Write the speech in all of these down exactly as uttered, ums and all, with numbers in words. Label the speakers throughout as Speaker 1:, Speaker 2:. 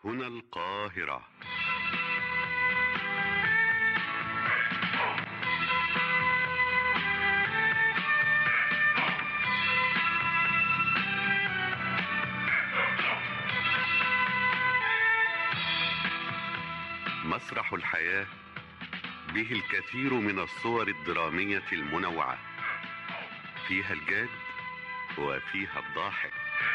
Speaker 1: هنا القاهرة. مسرح الحياة به الكثير من الصور الدرامية المنوعة، فيها الجاد وفيها الضاحك.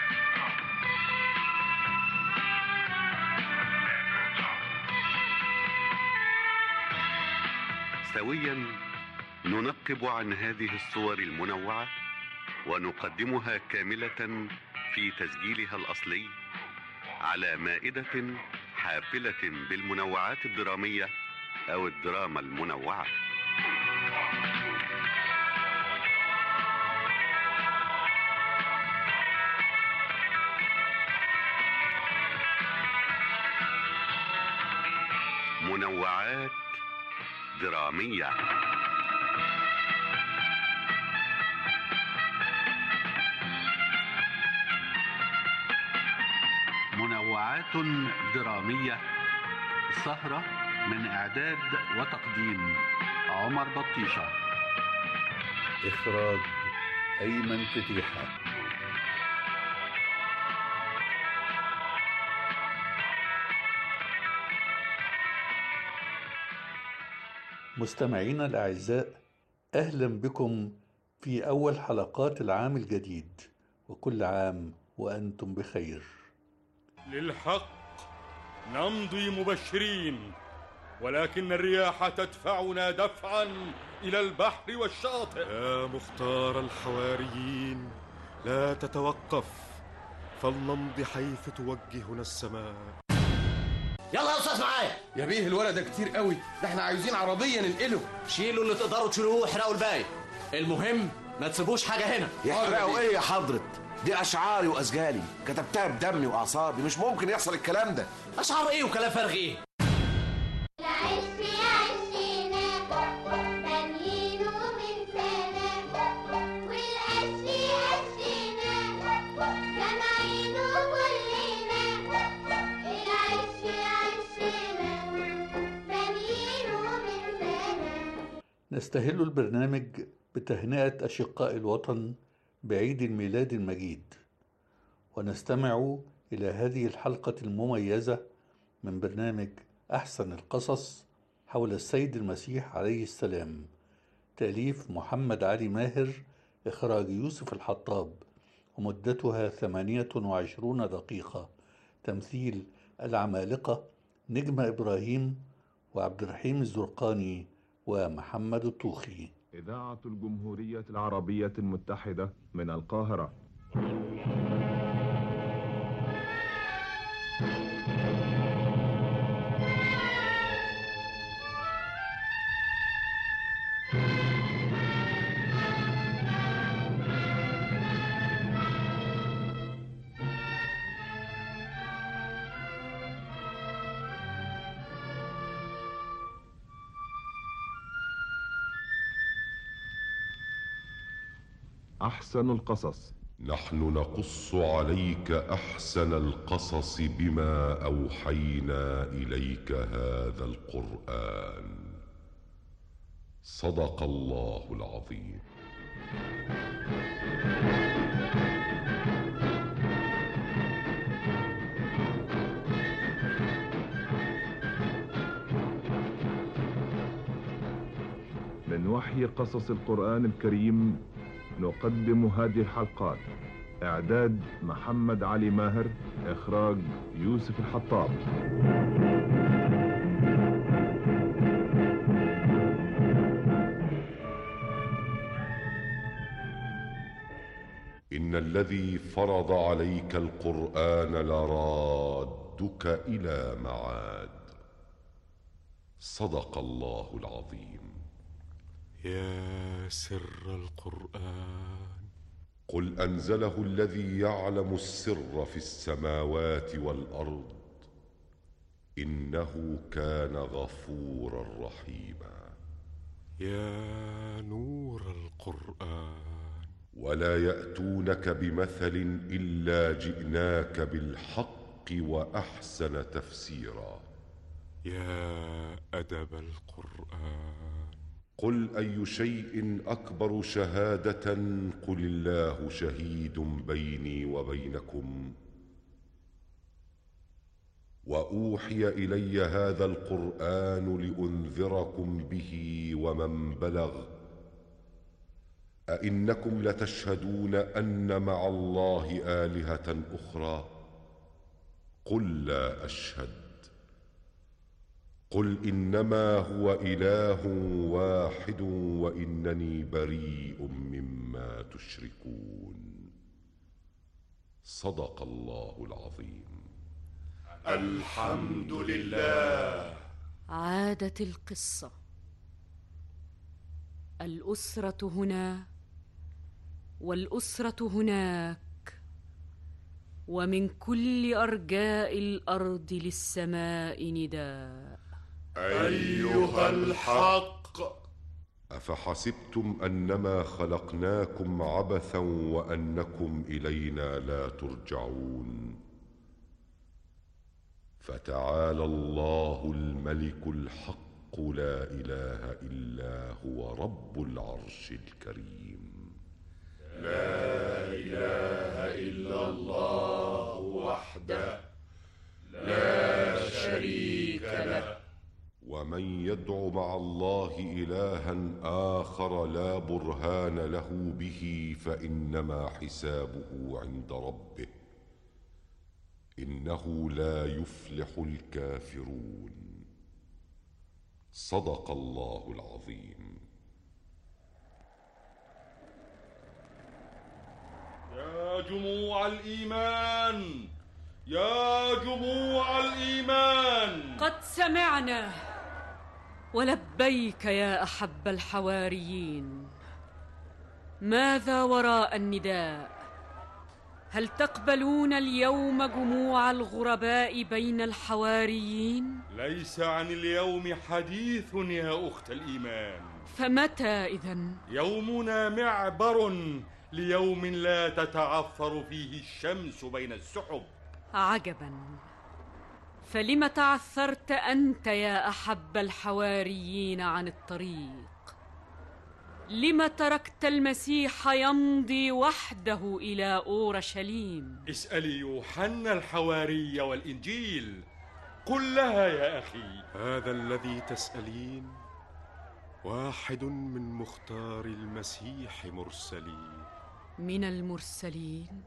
Speaker 1: سويا ننقب عن هذه الصور المنوعة ونقدمها كاملة في تسجيلها الأصلي على مائدة حافلة بالمنوعات الدرامية أو الدراما المنوعة. منوعات درامية. منوعات درامية، سهرة من إعداد وتقديم عمر بطيشة،
Speaker 2: إخراج أيمن فتيحة. مستمعينا الأعزاء، أهلا بكم في أول حلقات العام الجديد، وكل عام وأنتم بخير.
Speaker 3: للحق نمضي مبشرين، ولكن الرياح تدفعنا دفعا إلى البحر والشاطئ.
Speaker 4: يا مختار الحواريين، لا تتوقف، فلنمضي حيث توجهنا السماء.
Speaker 5: يلا يا استاذ معايا.
Speaker 6: يا بيه الولد ده كتير قوي، ده احنا عايزين عربيه ننقله.
Speaker 5: شيلوا اللي تقدروا تشيلوه واحرقوا الباقي، المهم ما تسيبوش حاجه هنا.
Speaker 7: يحرقوا ايه يا حضرة؟ دي اشعاري واسجالي، كتبتها بدمي واعصابي، مش ممكن يحصل الكلام ده.
Speaker 5: اشعار ايه وكلام فارغ ايه؟
Speaker 2: نستهل البرنامج بتهنئة أشقاء الوطن بعيد الميلاد المجيد، ونستمع إلى هذه الحلقة المميزة من برنامج أحسن القصص حول السيد المسيح عليه السلام، تأليف محمد علي ماهر، إخراج يوسف الحطاب، ومدتها ثمانية وعشرون دقيقة. تمثيل العمالقة نجمة إبراهيم وعبد الرحيم الزرقاني ومحمد الطوخي.
Speaker 8: إذاعة الجمهورية العربية المتحدة من القاهرة. أحسن القصص.
Speaker 9: نحن نقص عليك أحسن القصص بما أوحينا إليك هذا القرآن. صدق الله العظيم.
Speaker 8: من وحي قصص القرآن الكريم نقدم هذه الحلقات. إعداد محمد علي ماهر، إخراج يوسف الحطاب.
Speaker 9: إن الذي فرض عليك القرآن لرادك إلى معاد. صدق الله العظيم.
Speaker 4: يا سر القرآن.
Speaker 9: قل أنزله الذي يعلم السر في السماوات والأرض، إنه كان غفورا رحيما.
Speaker 4: يا نور القرآن.
Speaker 9: ولا يأتونك بمثل إلا جئناك بالحق وأحسن تفسيرا.
Speaker 4: يا أدب القرآن.
Speaker 9: قل أي شيء أكبر شهادة قل الله شهيد بيني وبينكم. وأوحي إلي هذا القرآن لأنذركم به ومن بلغ. أئنكم لتشهدون أن مع الله آلهة أخرى؟ قل لا أشهد. قل إنما هو إله واحد وإنني بريء مما تشركون. صدق الله العظيم.
Speaker 3: الحمد لله.
Speaker 10: عادت القصة. الأسرة هنا والأسرة هناك، ومن كل أرجاء الأرض للسماء نداء.
Speaker 3: أيها الحق.
Speaker 9: أفحسبتم أنما خلقناكم عبثا وأنكم إلينا لا ترجعون؟ فتعالى الله الملك الحق لا إله إلا هو رب العرش الكريم.
Speaker 3: لا إله إلا الله وحده لا شريك له.
Speaker 9: ومن يدع مع الله إلها آخر لا برهان له به فإنما حسابه عند ربه، إنه لا يفلح الكافرون. صدق الله العظيم.
Speaker 3: يا جموع الإيمان، يا جموع الإيمان،
Speaker 10: قد سمعنا ولبيك يا أحب الحواريين. ماذا وراء النداء؟ هل تقبلون اليوم جموع الغرباء بين الحواريين؟
Speaker 3: ليس عن اليوم حديث يا أخت الإيمان.
Speaker 10: فمتى إذن؟
Speaker 3: يومنا معبر ليوم لا تتعثر فيه الشمس بين السحب.
Speaker 10: عجبا، فلم تعثرت أنت يا أحب الحواريين عن الطريق؟ لم تركت المسيح يمضي وحده إلى أورشليم؟
Speaker 3: اسألي يوحنا الحواري والإنجيل، قل لها يا أخي.
Speaker 4: هذا الذي تسألين واحد من مختار المسيح مرسلين.
Speaker 10: من المرسلين؟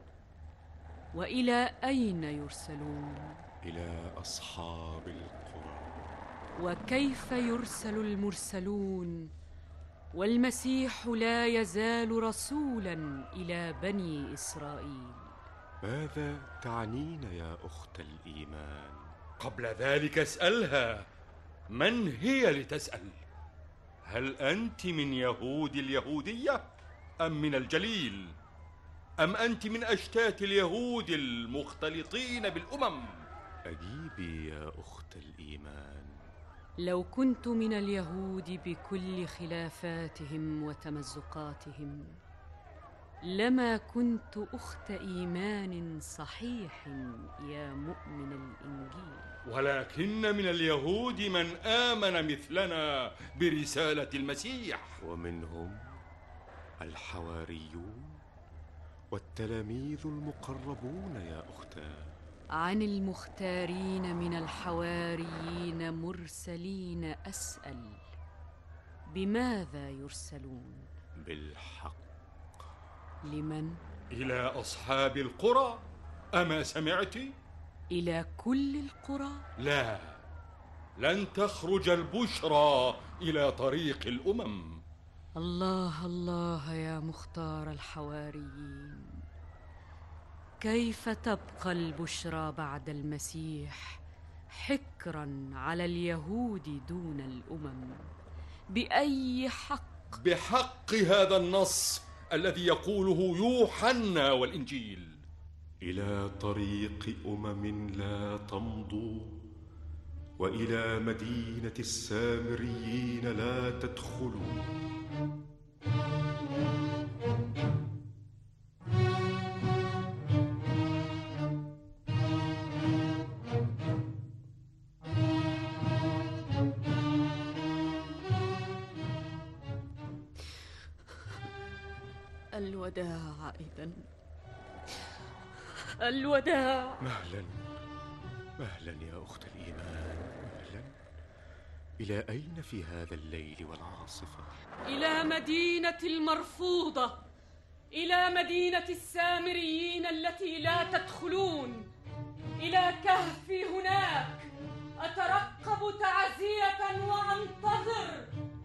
Speaker 10: وإلى أين يرسلون؟
Speaker 4: إلى أصحاب القرى.
Speaker 10: وكيف يرسل المرسلون والمسيح لا يزال رسولا إلى بني إسرائيل؟
Speaker 4: ماذا تعنين يا أخت الإيمان؟
Speaker 3: قبل ذلك اسألها، من هي لتسأل؟ هل أنت من يهود اليهودية أم من الجليل؟ أم أنت من أشتات اليهود المختلطين بالأمم؟
Speaker 4: أجيبي يا أخت الإيمان.
Speaker 10: لو كنت من اليهود بكل خلافاتهم وتمزقاتهم لما كنت أخت إيمان صحيح يا مؤمن الإنجيل.
Speaker 3: ولكن من اليهود من آمن مثلنا برسالة المسيح،
Speaker 4: ومنهم الحواريون والتلاميذ المقربون يا أختاه.
Speaker 10: عن المختارين من الحواريين مرسلين أسأل، بماذا يرسلون؟
Speaker 4: بالحق.
Speaker 10: لمن؟
Speaker 3: إلى أصحاب القرى. أما سمعت؟
Speaker 10: إلى كل القرى؟
Speaker 3: لا، لن تخرج البشرى إلى طريق الأمم.
Speaker 10: الله الله يا مختار الحواريين، كيف تبقى البشرى بعد المسيح حكرا على اليهود دون الأمم؟ بأي حق؟
Speaker 3: بحق هذا النص الذي يقوله يوحنا والإنجيل:
Speaker 4: إلى طريق أمم لا تمضوا، وإلى مدينة السامريين لا تدخلوا.
Speaker 10: الوداع إذن، الوداع.
Speaker 4: مهلا مهلا يا أخت الإيمان، مهلا. إلى أين في هذا الليل والعاصفة؟
Speaker 10: إلى مدينة المرفوضة، إلى مدينة السامريين التي لا تدخلون، إلى كهفي هناك أترقب تعزية وأنتظر.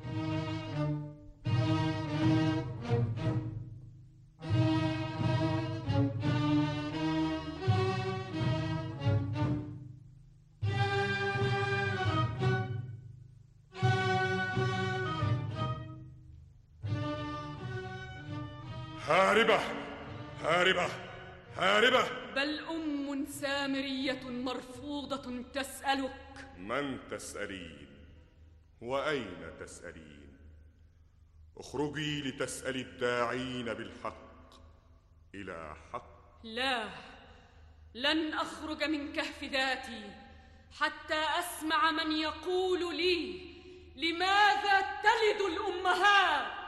Speaker 3: هاربة هاربة هاربة.
Speaker 10: بل أم سامرية مرفوضة تسألك.
Speaker 3: من تسألين؟ وأين تسألين؟ اخرجي لتسألي الداعين بالحق إلى حق.
Speaker 10: لا، لن أخرج من كهف ذاتي حتى أسمع من يقول لي: لماذا تلد الأمهات؟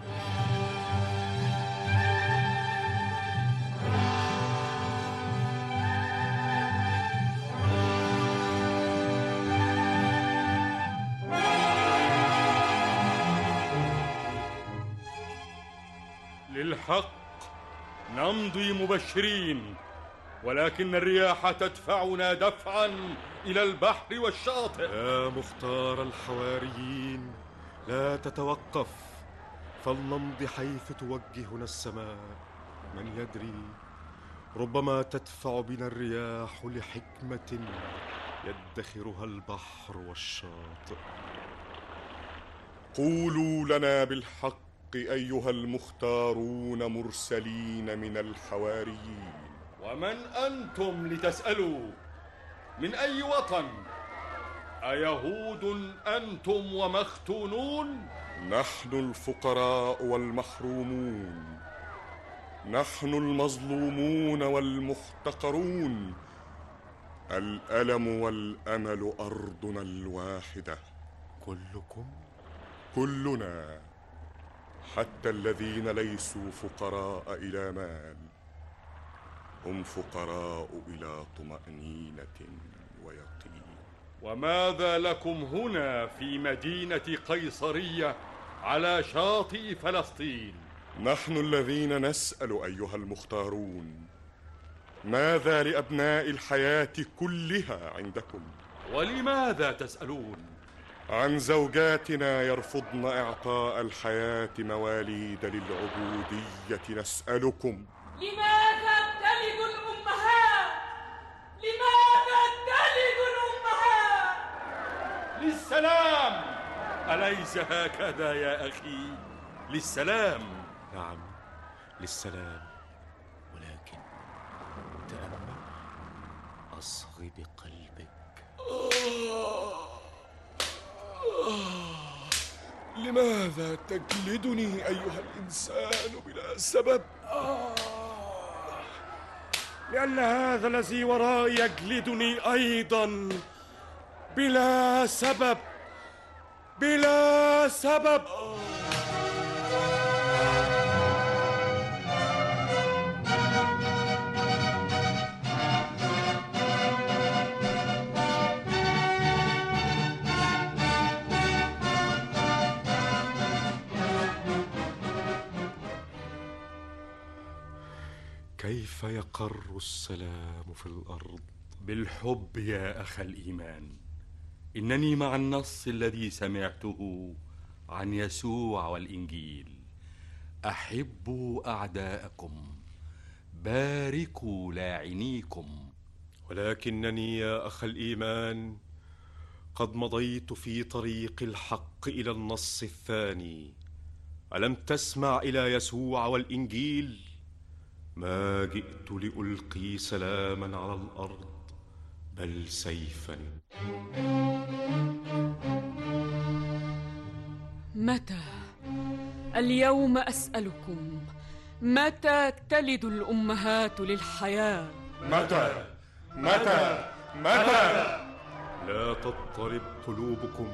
Speaker 3: للحق نمضي مبشرين، ولكن الرياح تدفعنا دفعا إلى البحر والشاطئ.
Speaker 4: يا مختار الحواريين، لا تتوقف، فلنمضي حيث توجهنا السماء. من يدري، ربما تدفع بنا الرياح لحكمة يدخرها البحر والشاطئ.
Speaker 3: قولوا لنا بالحق أيها المختارون مرسلين من الحواريين. ومن أنتم لتسألوا؟ من أي وطن؟ أيهود أنتم ومختونون؟ نحن الفقراء والمحرومون، نحن المظلومون والمحتقرون. الألم والأمل أرضنا الواحدة.
Speaker 4: كلكم؟
Speaker 3: كلنا، حتى الذين ليسوا فقراء إلى مال، هم فقراء إلى طمأنينة ويقين. وماذا لكم هنا في مدينة قيصرية على شاطئ فلسطين؟ نحن الذين نسأل أيها المختارون، ماذا لأبناء الحياة كلها عندكم؟ ولماذا تسألون؟ عن زوجاتنا يرفضن إعطاء الحياة مواليد للعبودية نسألكم.
Speaker 10: لماذا تلد الأمهات؟ لماذا تلد الأمهات؟
Speaker 3: للسلام، أليس هكذا يا أخي؟ للسلام.
Speaker 4: نعم، للسلام، ولكن تأمل، أصغ بقلبك.
Speaker 3: لماذا تجلدني أيها الإنسان بلا سبب؟ لأن هذا الذي ورائي يجلدني أيضا بلا سبب، بلا سبب.
Speaker 4: كيف يقر السلام في الأرض؟
Speaker 3: بالحب يا أخ الإيمان. إنني مع النص الذي سمعته عن يسوع والإنجيل: أحبوا أعداءكم، باركوا لاعنيكم.
Speaker 4: ولكنني يا أخ الإيمان قد مضيت في طريق الحق إلى النص الثاني. ألم تسمع إلى يسوع والإنجيل؟ ما جئت لألقي سلاما على الأرض بل سيفا.
Speaker 10: متى؟ اليوم أسألكم، متى تلد الأمهات للحياة؟
Speaker 3: متى؟ متى؟ متى؟
Speaker 4: لا تضطرب قلوبكم،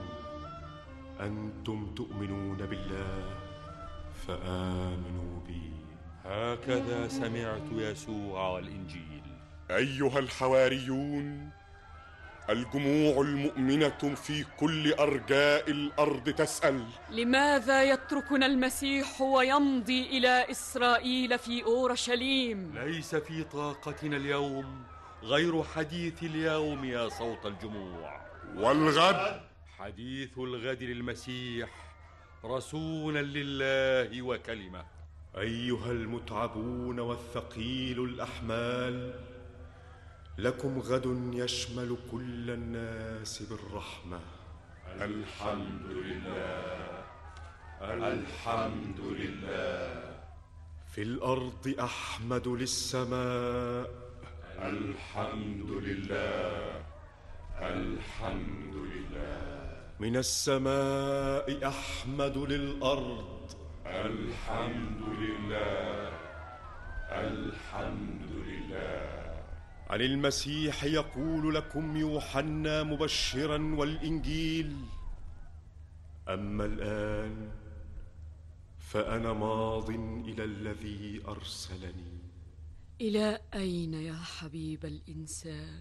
Speaker 4: أنتم تؤمنون بالله فآمنوا بي.
Speaker 3: هكذا سمعت يسوع والإنجيل.
Speaker 11: أيها الحواريون، الجموع المؤمنة في كل أرجاء الأرض تسأل:
Speaker 10: لماذا يتركنا المسيح ويمضي إلى إسرائيل في أورشليم؟
Speaker 3: ليس في طاقتنا اليوم غير حديث اليوم يا صوت الجموع.
Speaker 11: والغد؟
Speaker 3: حديث الغد للمسيح رسولا لله وكلمة.
Speaker 4: أيها المتعبون والثقيل الأحمال، لكم غد يشمل كل الناس بالرحمة.
Speaker 11: الحمد لله، الحمد لله.
Speaker 4: في الأرض أحمد للسماء.
Speaker 11: الحمد لله، الحمد لله.
Speaker 4: من السماء أحمد للأرض.
Speaker 11: الحمد لله، الحمد لله.
Speaker 4: عن المسيح يقول لكم يوحنا مبشرا والإنجيل: أما الآن فأنا ماض إلى الذي أرسلني.
Speaker 10: إلى أين يا حبيب الإنسان؟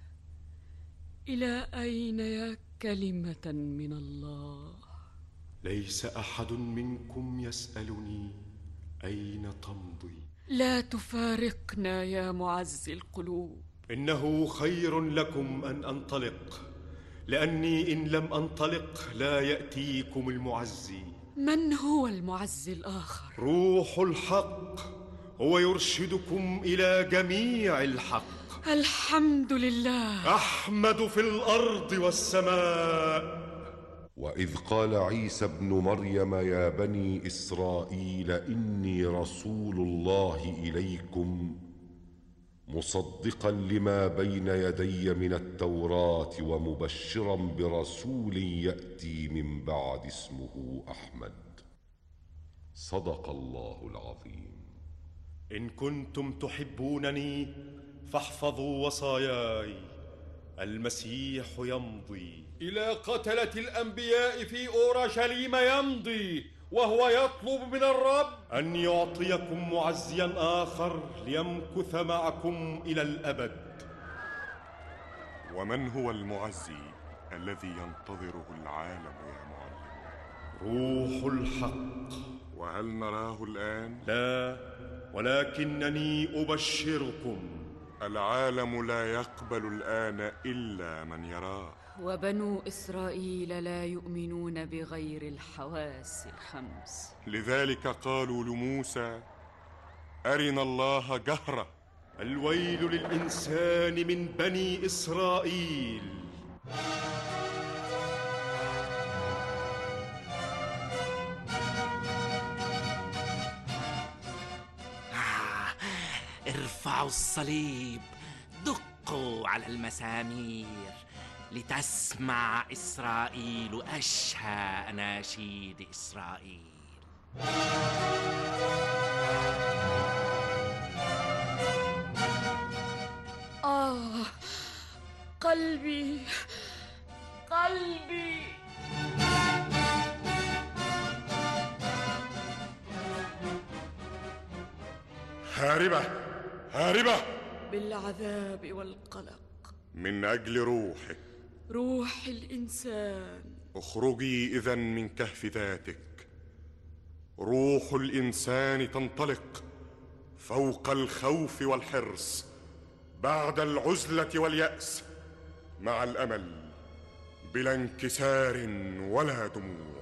Speaker 10: إلى أين يا كلمة من الله؟
Speaker 4: ليس أحد منكم يسألني أين تمضي.
Speaker 10: لا تفارقنا يا معزي القلوب.
Speaker 4: إنه خير لكم أن أنطلق، لأني إن لم أنطلق لا يأتيكم المعزي.
Speaker 10: من هو المعزي الآخر؟
Speaker 4: روح الحق، هو يرشدكم إلى جميع الحق.
Speaker 10: الحمد لله.
Speaker 4: أحمد في الأرض والسماء.
Speaker 9: وإذ قال عيسى ابن مريم يا بني إسرائيل إني رسول الله إليكم مصدقا لما بين يدي من التوراة ومبشرا برسول يأتي من بعد اسمه أحمد. صدق الله العظيم.
Speaker 4: إن كنتم تحبونني فاحفظوا وصاياي. المسيح يمضي
Speaker 3: إلى قتلة الأنبياء في أورشليم، يمضي وهو يطلب من الرب
Speaker 4: أن يعطيكم معزيا آخر ليمكث معكم إلى الأبد.
Speaker 11: ومن هو المعزي الذي ينتظره العالم يا معلم؟
Speaker 4: روح الحق.
Speaker 11: وهل نراه الآن؟
Speaker 4: لا، ولكنني أبشركم.
Speaker 11: العالم لا يقبل الآن إلا من يراه،
Speaker 10: وبنو إسرائيل لا يؤمنون بغير الحواس الخمس.
Speaker 11: لذلك قالوا لموسى: أرنا الله جهرة.
Speaker 4: الويل للإنسان من بني إسرائيل.
Speaker 12: ارفعوا الصليب، دقوا على المسامير، لتسمع إسرائيل أشهى أناشيد إسرائيل.
Speaker 10: آه، قلبي قلبي.
Speaker 11: هاربة هاربة
Speaker 10: بالعذاب والقلق
Speaker 11: من أجل روحك،
Speaker 10: روح الإنسان.
Speaker 11: اخرجي إذن من كهف ذاتك. روح الإنسان تنطلق فوق الخوف والحرص، بعد العزلة واليأس، مع الأمل، بلا انكسار ولا دموع.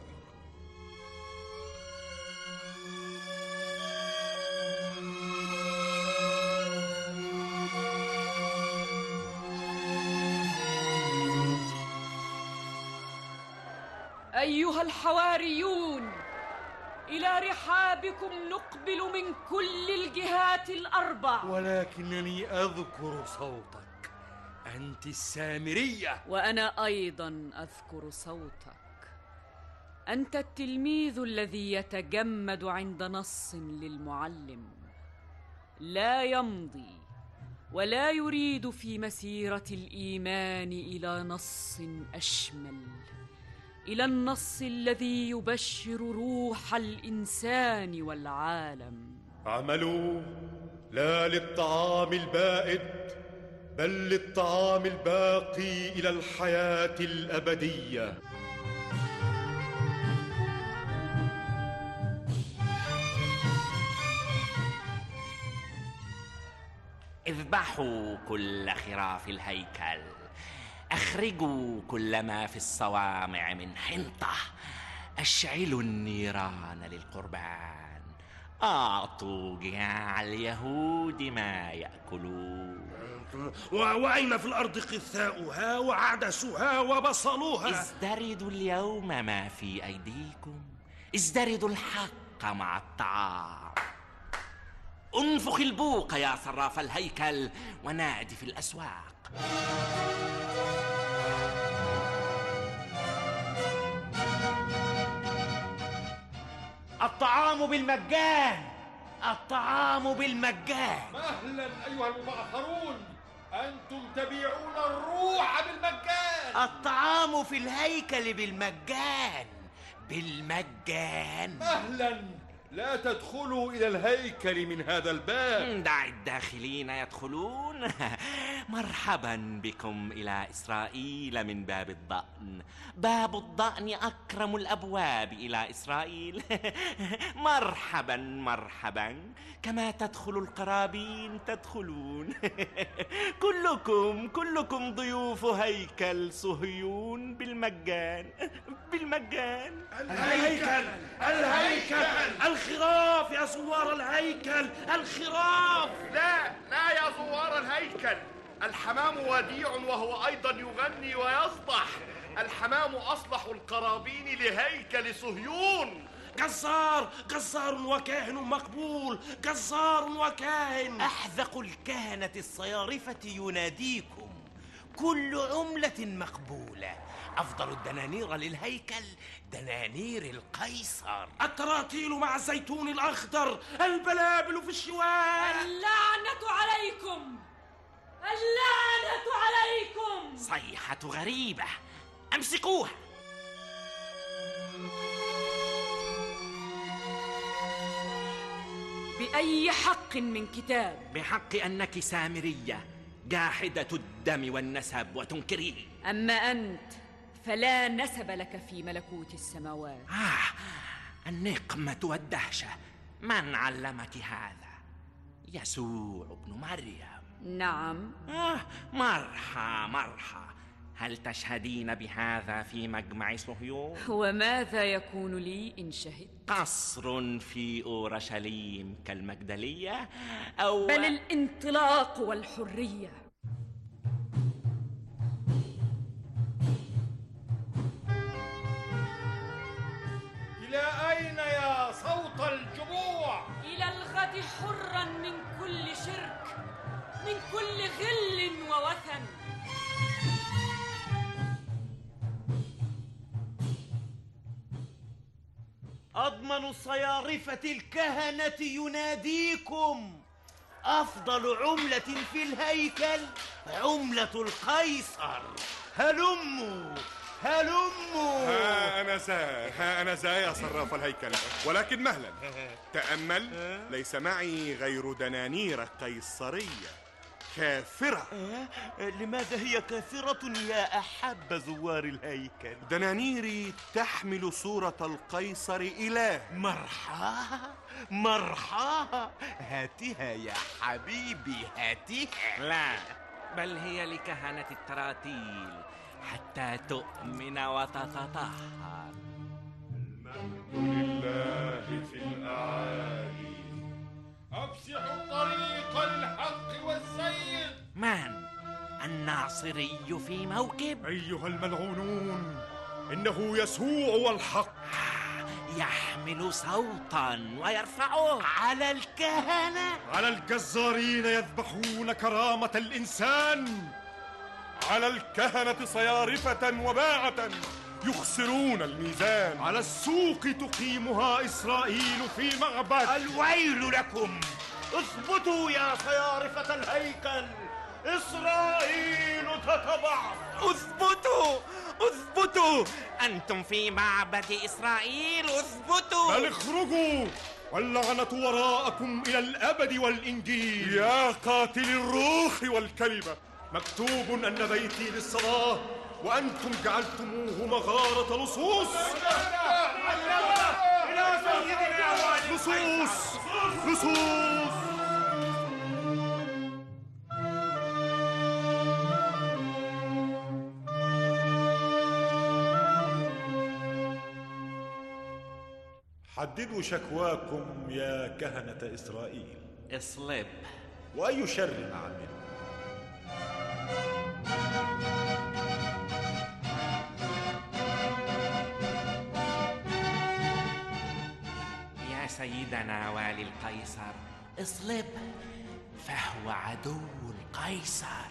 Speaker 10: أيها الحواريون، إلى رحابكم نقبل من كل الجهات الأربع.
Speaker 3: ولكنني أذكر صوتك، أنت السامرية.
Speaker 10: وأنا أيضا أذكر صوتك، أنت التلميذ الذي يتجمد عند نص للمعلم، لا يمضي ولا يريد في مسيرة الإيمان إلى نص أشمل، إلى النص الذي يبشر روح الإنسان والعالم.
Speaker 3: اعملوا لا للطعام البائد بل للطعام الباقي إلى الحياة الأبدية.
Speaker 12: اذبحوا كل خراف الهيكل، أخرجوا كل ما في الصوامع من حنطة، أشعلوا النيران للقربان، أعطوا جياع اليهود ما يأكلون.
Speaker 13: وأين في الأرض قثاؤها وعدسها وبصلها؟
Speaker 12: ازدردوا اليوم ما في أيديكم، ازدردوا الحق مع الطعام. انفخ البوق يا صراف الهيكل ونادي في الأسواق.
Speaker 13: الطعام بالمجان، الطعام بالمجان.
Speaker 3: مهلا أيها المبعثرون، أنتم تبيعون الروح بالمجان.
Speaker 13: الطعام في الهيكل بالمجان، بالمجان.
Speaker 3: مهلا، لا تدخلوا إلى الهيكل من هذا الباب.
Speaker 12: دع الداخلين يدخلون. مرحبا بكم إلى إسرائيل من باب الضأن. باب الضأن أكرم الأبواب إلى إسرائيل. مرحبا مرحبا، كما تدخل القرابين تدخلون. كلكم كلكم ضيوف هيكل صهيون بالمجان، بالمجان.
Speaker 13: الهيكل الهيكل الخراف يا زوار الهيكل، الخراف.
Speaker 14: لا لا يا زوار الهيكل، الحمام وديع وهو أيضا يغني ويصدح. الحمام أصلح القرابين لهيكل صهيون.
Speaker 13: جزار جزار وكاهن مقبول، جزار وكاهن.
Speaker 15: أحذق الكهنة الصيارفة يناديكم، كل عملة مقبولة. أفضل الدنانير للهيكل دنانير القيصر.
Speaker 13: التراتيل مع الزيتون الأخضر، البلابل في الشوال.
Speaker 10: اللعنة عليكم، اللعنة عليكم.
Speaker 12: صيحة غريبة، أمسكوها.
Speaker 10: بأي حق من كتاب؟
Speaker 12: بحق أنك سامرية جاحدة الدم والنسب وتنكريه.
Speaker 10: أما أنت فلا نسب لك في ملكوت السماوات.
Speaker 12: آه، النقمة والدهشة، من علمك هذا؟ يسوع ابن مريم.
Speaker 10: نعم.
Speaker 12: آه، مرحى مرحى. هل تشهدين بهذا في مجمع صهيون؟
Speaker 10: وماذا يكون لي إن شهدت؟
Speaker 12: قصر في أورشليم كالمجدلية أو
Speaker 10: بل الانطلاق والحرية.
Speaker 3: إلى أين يا صوت الجموع؟
Speaker 10: إلى الغد حرا من كل شرك، من كل غل ووثن.
Speaker 15: أضمن صيارفة الكهنة يناديكم، أفضل عملة في الهيكل عملة القيصر. هلموا هلموا.
Speaker 11: ها أنا ذا ها أنا ذا يا صراف الهيكل، ولكن مهلا، تأمل، ليس معي غير دنانير قيصرية كافرة.
Speaker 15: لماذا هي كافرة يا أحب زوار الهيكل؟
Speaker 11: دنانيري تحمل صورة القيصر إله.
Speaker 15: مرحى مرحى، هاتها يا حبيبي، هاتها.
Speaker 12: لا، بل هي لكهنة التراتيل حتى تؤمن وتتطهر.
Speaker 3: المجد لله في الأعالي، أفسحوا طريق الحق والسير.
Speaker 12: من؟ الناصري في موكب؟
Speaker 3: أيها الملعونون، إنه يسوع والحق.
Speaker 12: يحمل صوتا ويرفعه
Speaker 15: على الكهنة،
Speaker 3: على الجزارين يذبحون كرامة الإنسان، على الكهنة صيارفة وباعة يخسرون الميزان، على السوق تقيمها إسرائيل في معبد.
Speaker 15: الويل لكم، اثبتوا يا صيارفة الهيكل، إسرائيل تتبع.
Speaker 12: اثبتوا اثبتوا، أنتم في معبد إسرائيل، اثبتوا.
Speaker 3: بل اخرجوا واللعنة وراءكم إلى الأبد والإنجيل. يا قاتل الروح والكلمة، مكتوب أن بيتي للصلاة وأنتم جعلتموه مغارة لصوص. إلى سيدنا لصوص لصوص.
Speaker 16: حددوا شكواكم يا كهنة إسرائيل.
Speaker 12: اصلب.
Speaker 16: وأي شر أعمل؟
Speaker 12: يا سيدنا والي القيصر، اصلب، فهو عدو القيصر.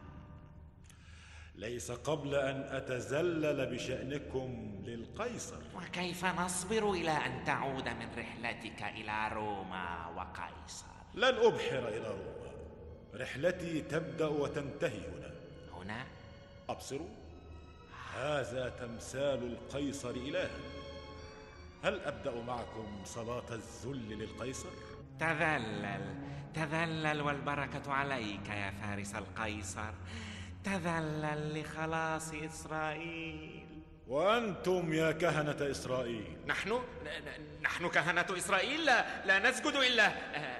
Speaker 16: ليس قبل أن أتذلل بشأنكم للقيصر.
Speaker 12: وكيف نصبر إلى أن تعود من رحلتك إلى روما وقيصر؟
Speaker 16: لن أبحر إلى روما، رحلتي تبدأ وتنتهي هنا.
Speaker 12: هنا؟
Speaker 16: أبصروا، هذا تمثال القيصر إلها. هل أبدأ معكم صلاة الذل للقيصر؟
Speaker 12: تذلل تذلل والبركة عليك يا فارس القيصر. تذلل لخلاص إسرائيل.
Speaker 16: وأنتم يا كهنة إسرائيل؟
Speaker 12: نحن نحن كهنة إسرائيل لا, لا نسجد إلا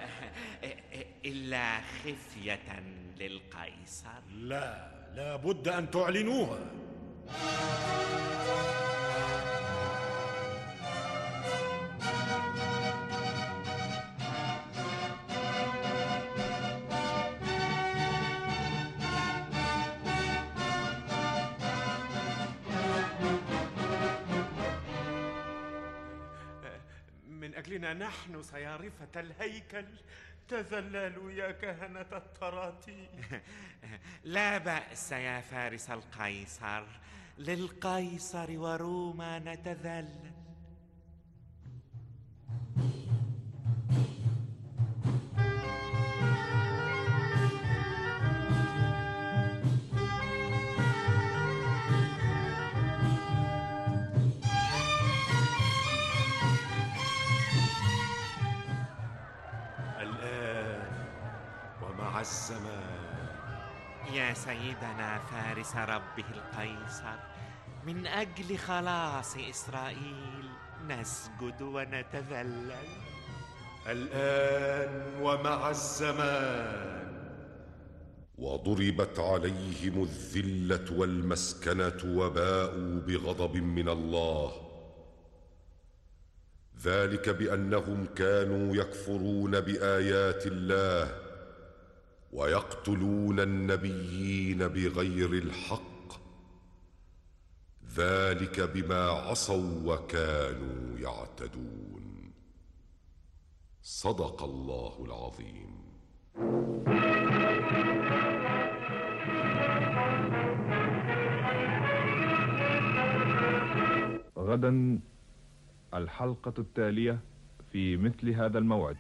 Speaker 12: إلا خفية للقيصر.
Speaker 16: لا، لا بد أن تعلنوها.
Speaker 15: من أجلنا نحن صيارفة الهيكل تذللوا يا كهنة الطراطيل.
Speaker 12: لا بأس يا فارس القيصر، للقيصر وروما نتذلل.
Speaker 16: مع الزمان.
Speaker 12: يا سيدنا فارس ربه القيصر، من أجل خلاص إسرائيل نسجد ونتذلل.
Speaker 16: الآن ومع الزمان.
Speaker 9: وضربت عليهم الذلة والمسكنة وباءوا بغضب من الله، ذلك بأنهم كانوا يكفرون بآيات الله ويقتلون النبيين بغير الحق، ذلك بما عصوا وكانوا يعتدون. صدق الله العظيم.
Speaker 8: غدا الحلقة التالية في مثل هذا الموعد.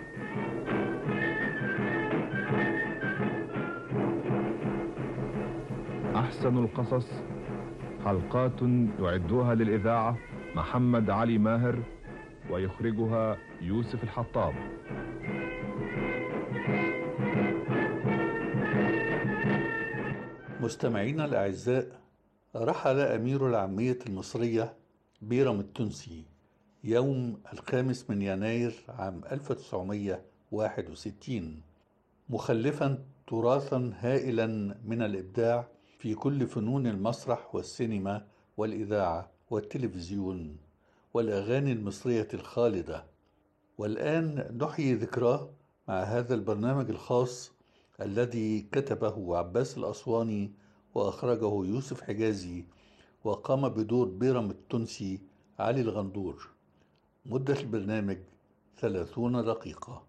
Speaker 8: أحسن القصص، حلقات يعدوها للإذاعة محمد علي ماهر ويخرجها يوسف الحطاب.
Speaker 2: مستمعينا الأعزاء، رحل أمير العامية المصرية بيرم التونسي يوم الخامس من يناير عام ألف وتسعمائة وواحد وستين، مخلفا تراثا هائلا من الإبداع في كل فنون المسرح والسينما والإذاعة والتلفزيون والأغاني المصرية الخالدة. والآن نحيي ذكراه مع هذا البرنامج الخاص الذي كتبه عباس الأسواني وأخرجه يوسف حجازي، وقام بدور بيرم التونسي علي الغندور. مدة البرنامج ثلاثون دقيقة.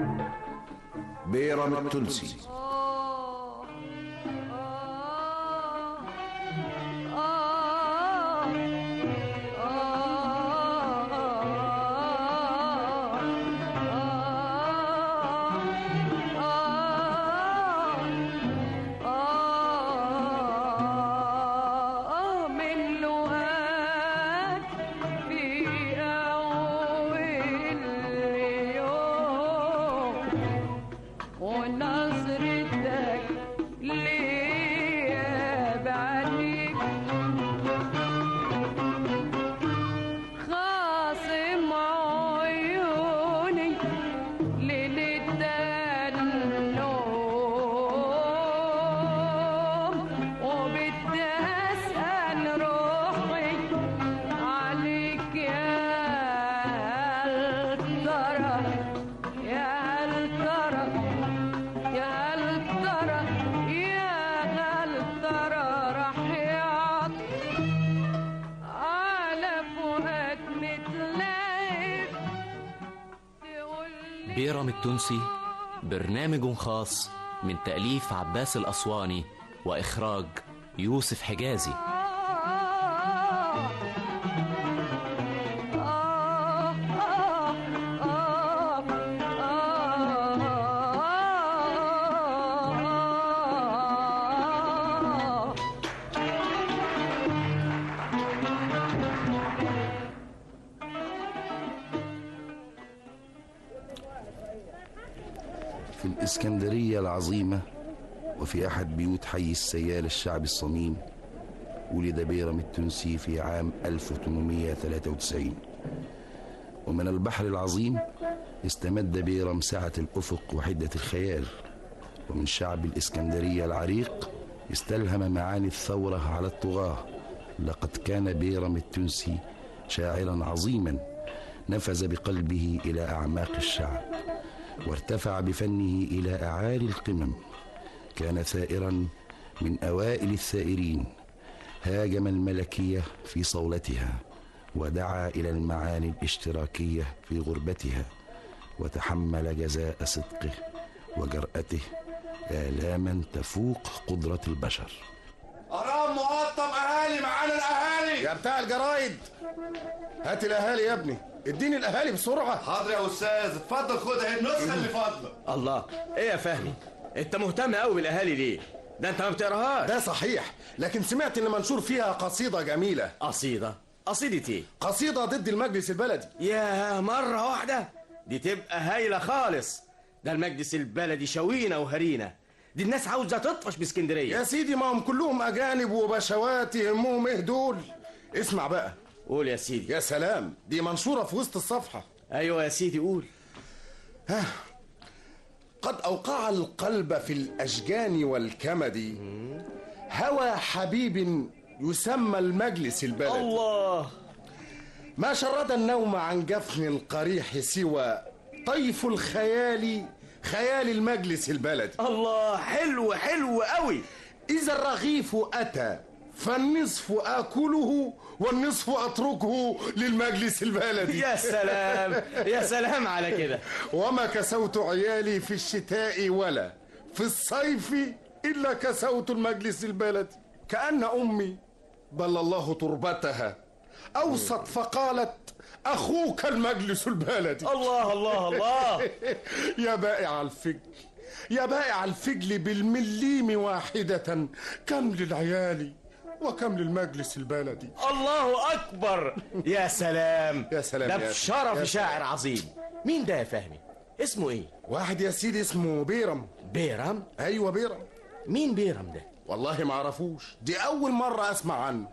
Speaker 7: بيرم التونسي.
Speaker 5: بيرم التونسي برنامج خاص من تأليف عباس الأسواني وإخراج يوسف حجازي.
Speaker 17: في الإسكندرية العظيمة وفي أحد بيوت حي السيال الشعبي الصميم ولد بيرم التونسي في عام ألف وثمانمائة وثلاثة وتسعين. ومن البحر العظيم استمد بيرم سعة الأفق وحدة الخيال، ومن شعب الإسكندرية العريق استلهم معاني الثورة على الطغاة. لقد كان بيرم التونسي شاعرا عظيما نفذ بقلبه إلى أعماق الشعب وارتفع بفنه إلى أعالي القمم. كان ثائرا من أوائل الثائرين، هاجم الملكية في صولتها ودعا إلى المعاني الاشتراكية في غربتها، وتحمل جزاء صدقه وجرأته آلاما تفوق قدرة البشر.
Speaker 7: أرام مقطم أهالي معانا الأهالي
Speaker 6: يا بتاع الجرايد، هات الأهالي يا ابني، اديني الأهالي بسرعة.
Speaker 7: حاضر يا أستاذ، اتفضل خد اهي النسخة اللي فاضلة.
Speaker 18: الله، إيه يا فهمي؟ أنت مهتم قوي بالأهالي ليه؟ ده أنت ما بتقراهاش.
Speaker 6: ده صحيح، لكن سمعت إن منشور فيها قصيدة جميلة.
Speaker 18: قصيدة؟ قصيدة إيه؟
Speaker 6: قصيدة ضد المجلس البلدي.
Speaker 18: يا مرة واحدة؟ دي تبقى هايلة خالص. ده المجلس البلدي شوينا وهرينا، دي الناس عاوزة تطفش باسكندرية.
Speaker 6: يا سيدي ما هم كلهم أجانب وبشوات، يهمهم إيه دول؟ اسمع بقى.
Speaker 18: قول يا سيدي.
Speaker 6: يا سلام، دي منشورة في وسط الصفحة.
Speaker 18: أيوة يا سيدي قول.
Speaker 6: ها، قد أوقع القلب في الأشجان والكمد هوى حبيب يسمى المجلس البلدي.
Speaker 18: الله،
Speaker 6: ما شرد النوم عن جفن القريح سوى طيف الخيال، خيال المجلس البلدي.
Speaker 18: الله، حلو حلو قوي.
Speaker 6: إذا الرغيف أتى فالنصف آكله والنصف أتركه للمجلس البلدي.
Speaker 18: يا سلام يا سلام على كده.
Speaker 6: وما كسوت عيالي في الشتاء ولا في الصيف إلا كسوت المجلس البلدي. كأن أمي بل الله تربتها أوصت فقالت أخوك المجلس البلدي.
Speaker 18: الله الله الله.
Speaker 6: يا بائع الفجل، يا بائع الفجل بالمليم واحدة، كم للعيال وكم للمجلس البلدي.
Speaker 18: الله أكبر. يا سلام
Speaker 6: يا سلام،
Speaker 18: ده بشرف شاعر عظيم. مين ده يا فهمي؟ اسمه ايه؟
Speaker 6: واحد يا سيدي اسمه بيرم.
Speaker 18: بيرم؟
Speaker 6: ايوه بيرم.
Speaker 18: مين بيرم ده؟
Speaker 6: والله ما عرفوش، دي أول مرة أسمع عنه.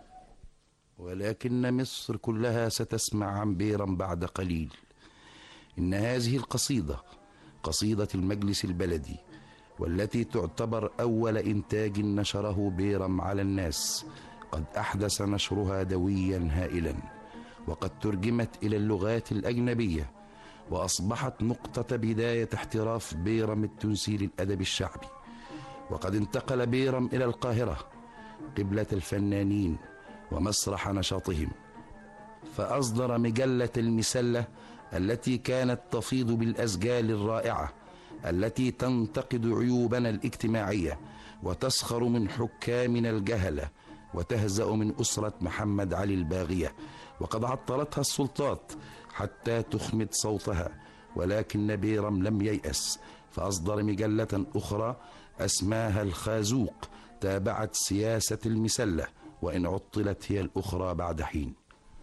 Speaker 17: ولكن مصر كلها ستسمع عن بيرم بعد قليل. إن هذه القصيدة قصيدة المجلس البلدي، والتي تعتبر أول إنتاج نشره بيرم على الناس، قد أحدث نشرها دويا هائلا، وقد ترجمت إلى اللغات الأجنبية، وأصبحت نقطة بداية احتراف بيرم التونسي للأدب الشعبي. وقد انتقل بيرم إلى القاهرة قبلة الفنانين ومسرح نشاطهم، فأصدر مجلة المسلة التي كانت تفيض بالأسجال الرائعة التي تنتقد عيوبنا الاجتماعية وتسخر من حكامنا الجهلة وتهزأ من أسرة محمد علي الباغية، وقد عطلتها السلطات حتى تخمد صوتها. ولكن بيرم لم ييأس، فأصدر مجلة أخرى أسماها الخازوق، تابعت سياسة المسلة، وإن عطلت هي الأخرى بعد حين.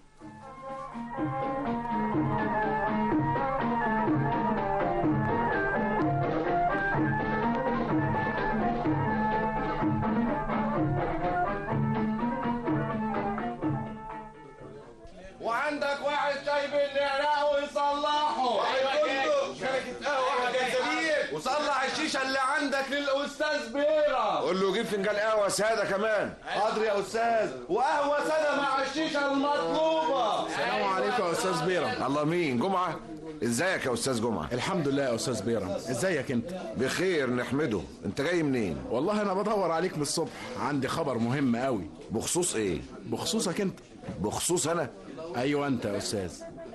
Speaker 7: وعندك واحد جايب النعناع ويصلحه.
Speaker 6: شركة قهوة جنزبيل،
Speaker 7: وصلح الشيشة اللي عندك للأستاذ بيرم.
Speaker 6: قول له جيب فنجان قهوة سادة كمان.
Speaker 7: حاضر يا أستاذ، وقهوة سادة مع الشيشة المطلوبة.
Speaker 6: السلام عليكم يا أستاذ بيرم.
Speaker 7: الله، مين؟ جمعة؟ ازيك يا أستاذ جمعة؟
Speaker 6: الحمد لله يا أستاذ بيرم، ازيك أنت؟
Speaker 7: بخير نحمده. أنت جاي منين؟
Speaker 6: والله أنا بدور عليك من الصبح، عندي خبر مهم قوي.
Speaker 7: بخصوص إيه؟
Speaker 6: بخصوصك أنت.
Speaker 7: بخصوص أنا؟
Speaker 6: أيوة أنت يا أستاذ.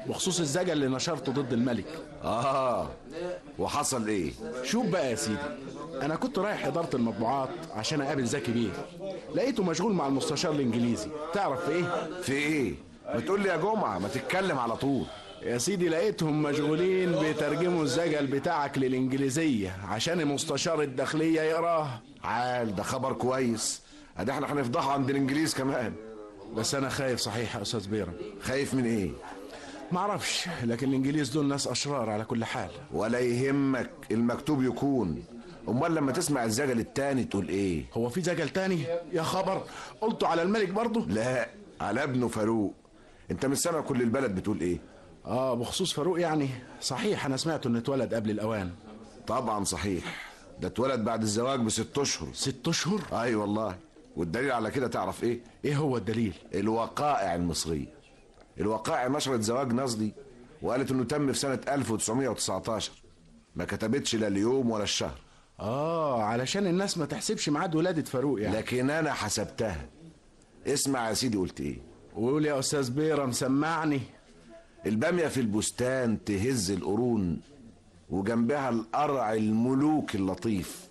Speaker 19: بخصوص الزجل اللي نشرته ضد الملك.
Speaker 7: اه وحصل ايه؟
Speaker 19: شوف بقى يا سيدي، انا كنت رايح اداره المطبوعات عشان اقابل زكي بيه، لقيته مشغول مع المستشار الانجليزي. تعرف في ايه؟
Speaker 7: في ايه؟ ما تقول لي يا جمعه، ما تتكلم على طول.
Speaker 19: يا سيدي لقيتهم مشغولين بيترجموا الزجل بتاعك للانجليزيه عشان المستشار الداخليه يقراه.
Speaker 7: عال، ده خبر كويس. ادي احنا هنفضحه عند الانجليز كمان.
Speaker 19: بس انا خايف صحيح يا استاذ بيرم.
Speaker 7: خايف من ايه؟
Speaker 19: معرفش، لكن الانجليز دول ناس اشرار على كل حال.
Speaker 7: ولا يهمك المكتوب يكون. امال لما تسمع الزجل التاني تقول ايه؟
Speaker 19: هو في زجل تاني؟ يا خبر، قلته على الملك برضه؟
Speaker 7: لا، على ابنه فاروق. انت مش سامع كل البلد بتقول ايه؟
Speaker 19: اه بخصوص فاروق يعني. صحيح انا سمعت انه اتولد قبل الاوان.
Speaker 7: طبعا صحيح، ده اتولد بعد الزواج بست اشهر.
Speaker 19: ست اشهر؟
Speaker 7: اي والله. والدليل على كده تعرف ايه؟
Speaker 19: ايه هو الدليل؟
Speaker 7: الوقائع المصريه. الوقائع نشرت زواج نصدي وقالت انه تم في سنه ألف وتسعمائة وتسعة عشر، ما كتبتش لا اليوم ولا الشهر.
Speaker 19: اه علشان الناس ما تحسبش ميعاد ولاده فاروق يعني.
Speaker 7: لكن انا حسبتها. اسمع يا سيدي قلت ايه.
Speaker 19: قول يا استاذ بيرم، سمعني.
Speaker 7: الباميه في البستان تهز القرون، وجنبها القرع الملوك اللطيف.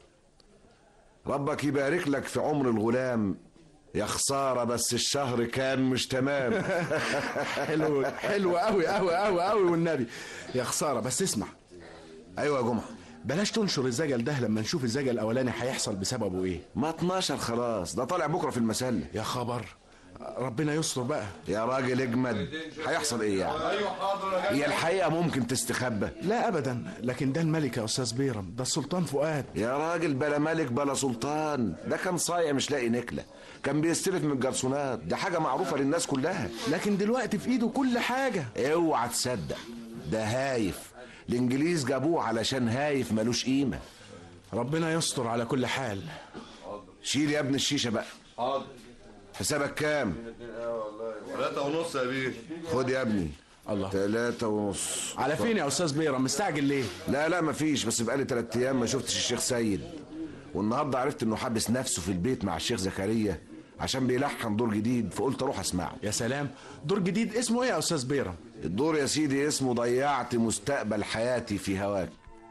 Speaker 7: ربك يبارك لك في عمر الغلام، يا خساره بس الشهر كان مش تمام.
Speaker 19: حلو حلو قوي قوي قوي قوي والنبي. يا خساره بس اسمع.
Speaker 7: ايوه يا جمعه،
Speaker 19: بلاش تنشر الزجل ده لما نشوف الزجل الاولاني هيحصل بسببه ايه.
Speaker 7: ما اتناشر خلاص، ده طالع بكره في المسله.
Speaker 19: يا خبر، ربنا يستر بقى.
Speaker 7: يا راجل اجمد، هيحصل ايه يعني؟ هي الحقيقه ممكن تستخبى؟
Speaker 19: لا ابدا، لكن ده الملك يا استاذ بيرم، ده السلطان فؤاد.
Speaker 7: يا راجل بلا ملك بلا سلطان، ده كان صايع مش لاقي نكله، كان بيستلف من الجرسونات، ده حاجه معروفه للناس كلها.
Speaker 19: لكن دلوقتي في ايده كل حاجه.
Speaker 7: اوعى تصدق، ده هايف. الانجليز جابوه علشان هايف ملوش قيمه.
Speaker 19: ربنا يستر على كل حال.
Speaker 7: شيل يا ابن الشيشه بقى.
Speaker 20: حاضر.
Speaker 7: حسابك كام؟
Speaker 20: ثلاثة ونص يا بيه.
Speaker 7: خد يا ابني.
Speaker 19: الله.
Speaker 7: ثلاثة ونص.
Speaker 19: على فين يا استاذ بيرم؟ مستعجل ليه؟
Speaker 7: لا لا مفيش، بس بقالي ثلاث ايام ما شفتش الشيخ سيد، والنهارده عرفت انه حابس نفسه في البيت مع الشيخ زكريا عشان بيلحن دور جديد، فقلت اروح اسمعه.
Speaker 19: يا سلام، دور جديد اسمه ايه يا استاذ بيرم؟
Speaker 7: الدور يا سيدي اسمه ضيعت مستقبل حياتي في هواك.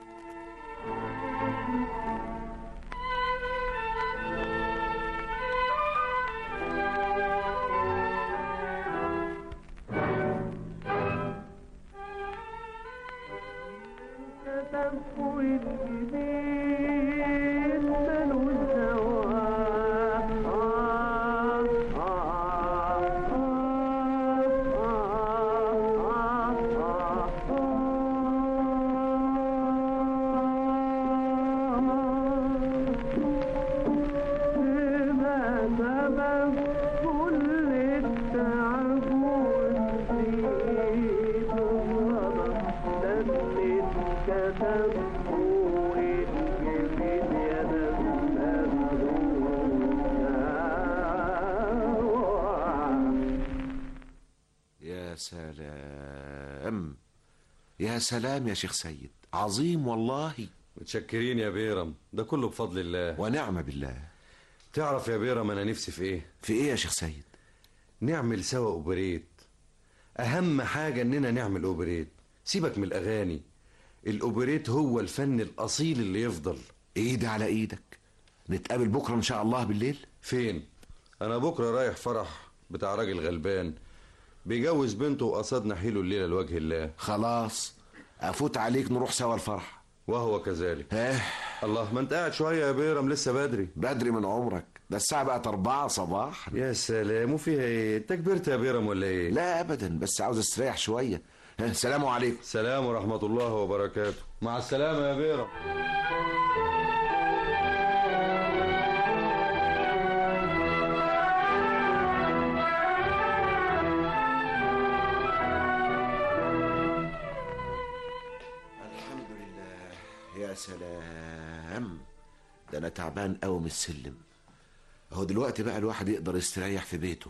Speaker 7: يا سلام يا سلام يا شيخ سيد، عظيم والله.
Speaker 20: متشكرين يا بيرم، ده كله بفضل الله
Speaker 7: ونعم بالله.
Speaker 20: تعرف يا بيرم انا نفسي في ايه؟
Speaker 7: في ايه يا شيخ سيد؟
Speaker 20: نعمل سوا اوبريت. اهم حاجة اننا نعمل اوبريت، سيبك من الاغاني. الاوبريت هو الفن الاصيل اللي يفضل.
Speaker 7: ايدي على ايدك. نتقابل بكرة ان شاء الله بالليل.
Speaker 20: فين؟ انا بكرة رايح فرح بتاع راجل غلبان بيجوز بنته وقصدنا حيله الليلة لوجه الله.
Speaker 7: خلاص افوت عليك نروح سوا الفرح.
Speaker 20: وهو كذلك.
Speaker 7: اه
Speaker 20: الله، ما انت قاعد شوية يا بيرم، لسه بدري.
Speaker 7: بدري من عمرك، ده الساعة بقت أربعة صباح.
Speaker 20: يا سلام، وفيها ايه؟ انت كبرت يا بيرم ولا ايه؟
Speaker 7: لا ابدا، بس عاوز استريح شوية. السلام عليكم.
Speaker 20: سلام ورحمة الله وبركاته. مع السلامة يا بيرم.
Speaker 7: الحمد لله. يا سلام، ده انا تعبان قوي من السلم اهو. دلوقتي بقى الواحد يقدر يستريح في بيته.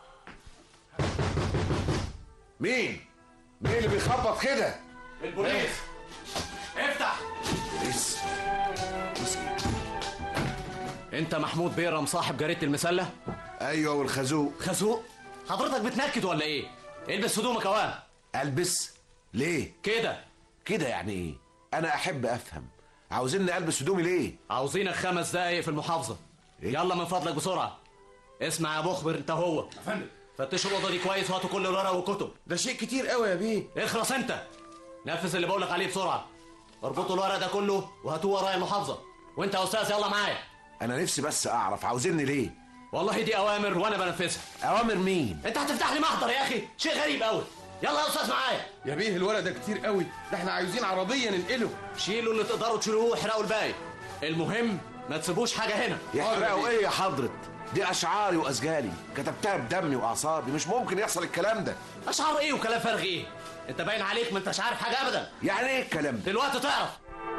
Speaker 7: مين؟ مين اللي بيخبط كده؟
Speaker 5: البوليس. افتح.
Speaker 7: بوليس؟ بوليس ايه؟
Speaker 5: انت محمود بيرم صاحب جريدة المسلة؟
Speaker 7: ايوه، والخازوق.
Speaker 5: خازوق؟ حضرتك بتنكد ولا ايه؟ البس هدومك اوام.
Speaker 7: البس؟ ليه
Speaker 5: كده
Speaker 7: كده يعني ايه؟ انا احب افهم. عاوزيني البس هدومي ليه؟
Speaker 5: عاوزينك خمس دقايق في المحافظه. إيه؟ يلا من فضلك بسرعه. اسمع يا مخبر انت هو
Speaker 18: يا فندم،
Speaker 5: فتشوا الاوضه دي كويس وهاتوا كل الورق والكتب.
Speaker 18: ده شيء كتير قوي يا بيه.
Speaker 5: اخلص انت، نفذ اللي بقولك عليه بسرعه. اربطوا الورق ده كله وهاتوه ورايا المحافظه. وانت يا استاذ يلا معايا.
Speaker 7: انا نفسي بس اعرف عاوزيني ليه؟
Speaker 5: والله دي اوامر وانا بنفذها.
Speaker 7: اوامر مين؟
Speaker 5: انت هتفتح لي محضر يا اخي، شيء غريب قوي. يلا يا استاذ معايا.
Speaker 18: يا بيه الورق ده كتير قوي، ده احنا عايزين عربيه ننقله.
Speaker 5: شيلوا اللي تقدروا تشيلوه واحرقوا الباقي. المهم ما تسيبوش حاجه هنا.
Speaker 7: يحرقوا ايه يا حضرة؟ دي اشعاري واسجالي، كتبتها بدمي واعصابي، مش ممكن يحصل الكلام ده.
Speaker 5: اشعار ايه وكلام فارغ ايه؟ انت باين عليك ما انتش عارف حاجه ابدا.
Speaker 7: يعني ايه الكلام ده؟
Speaker 5: دلوقتي تعرف.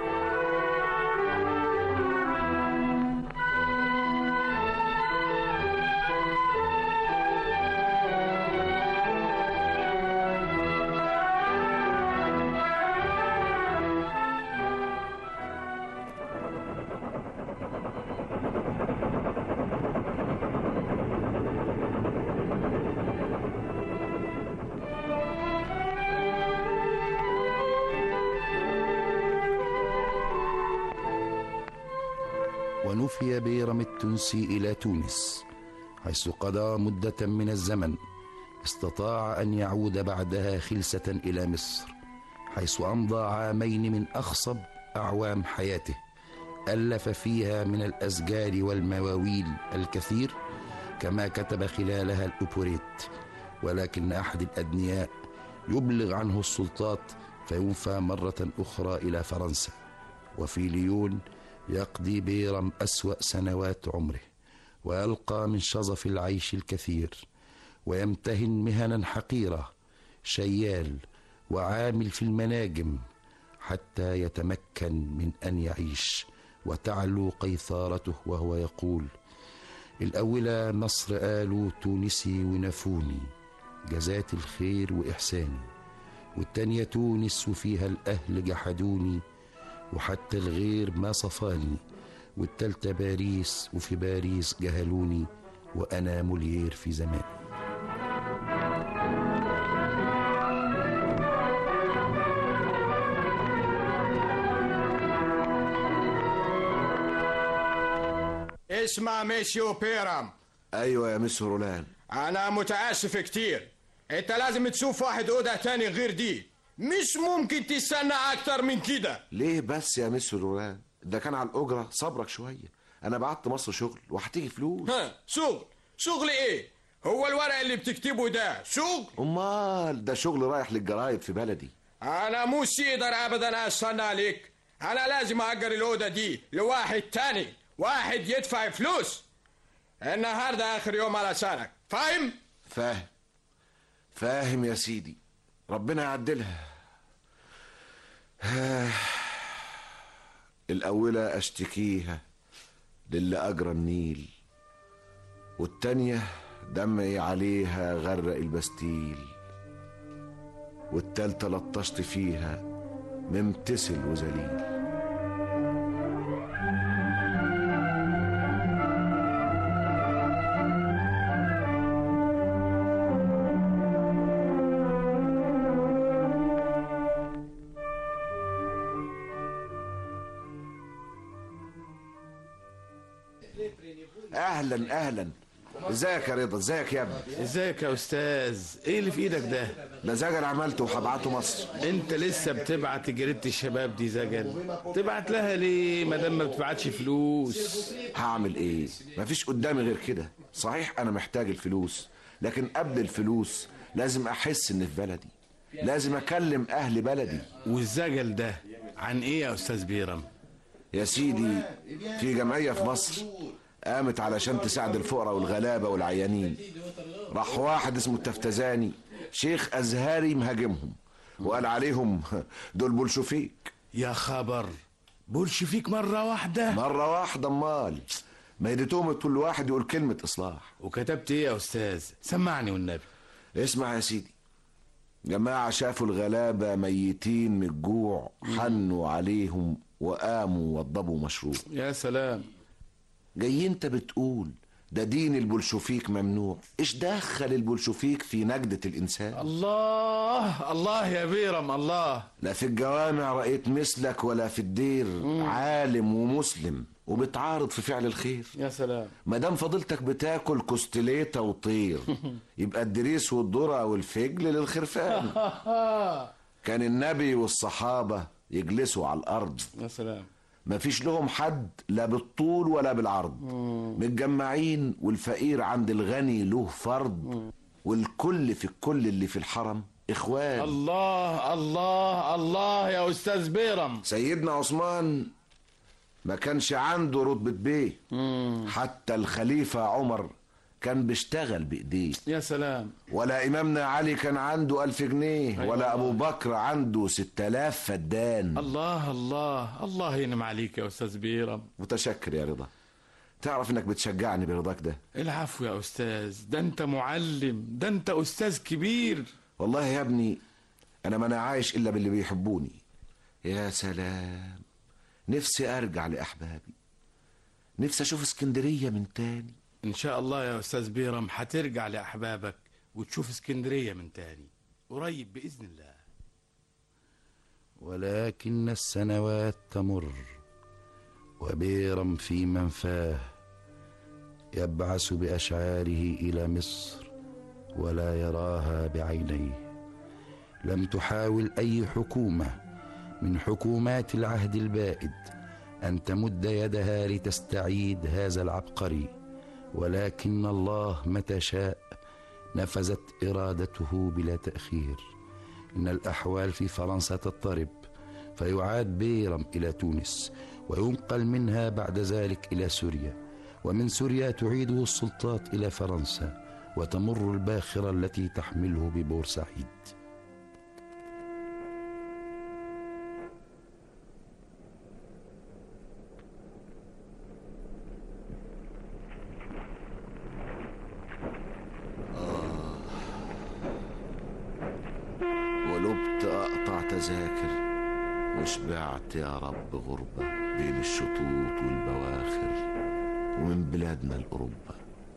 Speaker 17: ونفي بيرم التونسي إلى تونس، حيث قضى مدة من الزمن استطاع أن يعود بعدها خلسة إلى مصر، حيث أمضى عامين من أخصب أعوام حياته، ألف فيها من الأسجال والمواويل الكثير، كما كتب خلالها الأوبوريت. ولكن أحد الأدنياء يبلغ عنه السلطات فينفى مرة أخرى إلى فرنسا. وفي ليون يقضي بيرم أسوأ سنوات عمره، ويلقى من شظف العيش الكثير، ويمتهن مهنا حقيرة، شيال وعامل في المناجم، حتى يتمكن من أن يعيش وتعلو قيثارته، وهو يقول: الأولى مصر قالوا تونسي ونفوني جزات الخير وإحساني، والتانية تونس وفيها الأهل جحدوني وحتى الغير ما صفاني، والتالتة باريس وفي باريس جهلوني وأنا موليير في زمان.
Speaker 3: اسمع ميسيو بيرام.
Speaker 7: ايوه يا مس رولان.
Speaker 3: انا متاسف كتير، انت لازم تشوف واحد اوضه تاني غير دي، مش ممكن تستنى اكتر من كده.
Speaker 7: ليه بس يا مس رولان؟ ده كان على الاجره، صبرك شويه. انا بعت مصر شغل وهتيجي فلوس.
Speaker 3: ها شغل؟ شغل ايه؟ هو الورق اللي بتكتبه ده شغل؟
Speaker 7: امال ده شغل رايح للجرايد في بلدي.
Speaker 3: انا مش يقدر ابدا استنى عليك، انا لازم اجر الاوضه دي لواحد تاني، واحد يدفع فلوس. النهارده اخر يوم على سنك، فاهم؟
Speaker 7: فاهم فاهم يا سيدي، ربنا يعدلها. الأولى أشتكيها للي أجرى النيل، والتانية دمعي عليها غرق البستيل، والتالتة لطشت فيها ممتثل وذليل. اهلا اهلا، ازيك يا رضا؟ ازيك يا ابني؟
Speaker 19: ازيك يا استاذ؟ ايه اللي في ايدك ده؟
Speaker 7: ده زجل عملته وهبعته مصر.
Speaker 19: انت لسه بتبعت جريدة الشباب دي زجل؟ تبعت لها ليه ما دام ما بتبعتش فلوس؟
Speaker 7: هعمل ايه؟ مفيش قدامي غير كده. صحيح انا محتاج الفلوس، لكن قبل الفلوس لازم احس ان في بلدي، لازم اكلم اهل بلدي.
Speaker 19: والزجل ده عن ايه يا استاذ بيرم؟
Speaker 7: يا سيدي في جمعية في مصر قامت علشان تساعد الفقراء والغلابة والعيانين. راح واحد اسمه التفتزاني شيخ أزهري مهاجمهم وقال عليهم دول بولشوفيك.
Speaker 19: يا خبر، بولشوفيك مرة واحدة؟
Speaker 7: مرة واحدة، امال ما يديتهم كل واحد يقول كلمة إصلاح.
Speaker 19: وكتبت ايه يا أستاذ؟ سمعني والنبي.
Speaker 7: اسمع يا سيدي، جماعة شافوا الغلابة ميتين من الجوع، حنوا عليهم وقاموا وضبوا مشروب.
Speaker 19: يا سلام.
Speaker 7: جاي انت بتقول ده دين البولشوفيك ممنوع. ايش دخل البولشوفيك في نجدة الإنسان؟
Speaker 19: الله الله يا بيرم الله.
Speaker 7: لا في الجوامع رأيت مثلك ولا في الدير. مم. عالم ومسلم وبتعارض في فعل الخير.
Speaker 19: يا سلام.
Speaker 7: مادام فضيلتك بتاكل كوستليته وطير يبقى الدريس والذره والفجل للخرفان. كان النبي والصحابه يجلسوا على الارض.
Speaker 19: يا سلام.
Speaker 7: مفيش لهم حد لا بالطول ولا بالعرض. مم. متجمعين والفقير عند الغني له فرض. مم. والكل في الكل اللي في الحرم اخوان.
Speaker 19: الله الله الله يا استاذ بيرم.
Speaker 7: سيدنا عثمان ما كانش عنده رتبة بيه. مم. حتى الخليفة عمر كان بيشتغل بإيديه.
Speaker 19: يا سلام.
Speaker 7: ولا إمامنا علي كان عنده ألف جنيه. أيوة. ولا أبو بكر عنده ستة آلاف فدان.
Speaker 19: الله الله الله ينعم عليك يا أستاذ بيرم.
Speaker 7: متشكر يا رضا. تعرف إنك بتشجعني برضاك ده.
Speaker 19: العفو يا أستاذ، ده أنت معلم، ده أنت أستاذ كبير.
Speaker 7: والله يا ابني أنا ما أنا عايش إلا باللي بيحبوني. يا سلام، نفسي ارجع لاحبابي، نفسي اشوف اسكندريه من تاني.
Speaker 19: ان شاء الله يا استاذ بيرم هترجع لاحبابك وتشوف اسكندريه من تاني قريب باذن الله.
Speaker 17: ولكن السنوات تمر وبيرم في منفاه يبعث باشعاره الى مصر ولا يراها بعينيه. لم تحاول اي حكومه من حكومات العهد البائد أن تمد يدها لتستعيد هذا العبقري، ولكن الله متى شاء نفذت إرادته بلا تأخير. إن الأحوال في فرنسا تضطرب، فيعاد بيرم إلى تونس وينقل منها بعد ذلك إلى سوريا، ومن سوريا تعيده السلطات إلى فرنسا وتمر الباخرة التي تحمله ببورسعيد.
Speaker 7: ولبت أقطع تذاكر وشبعت يا رب غربة بين الشطوط والبواخر ومن بلادنا الأوروبا.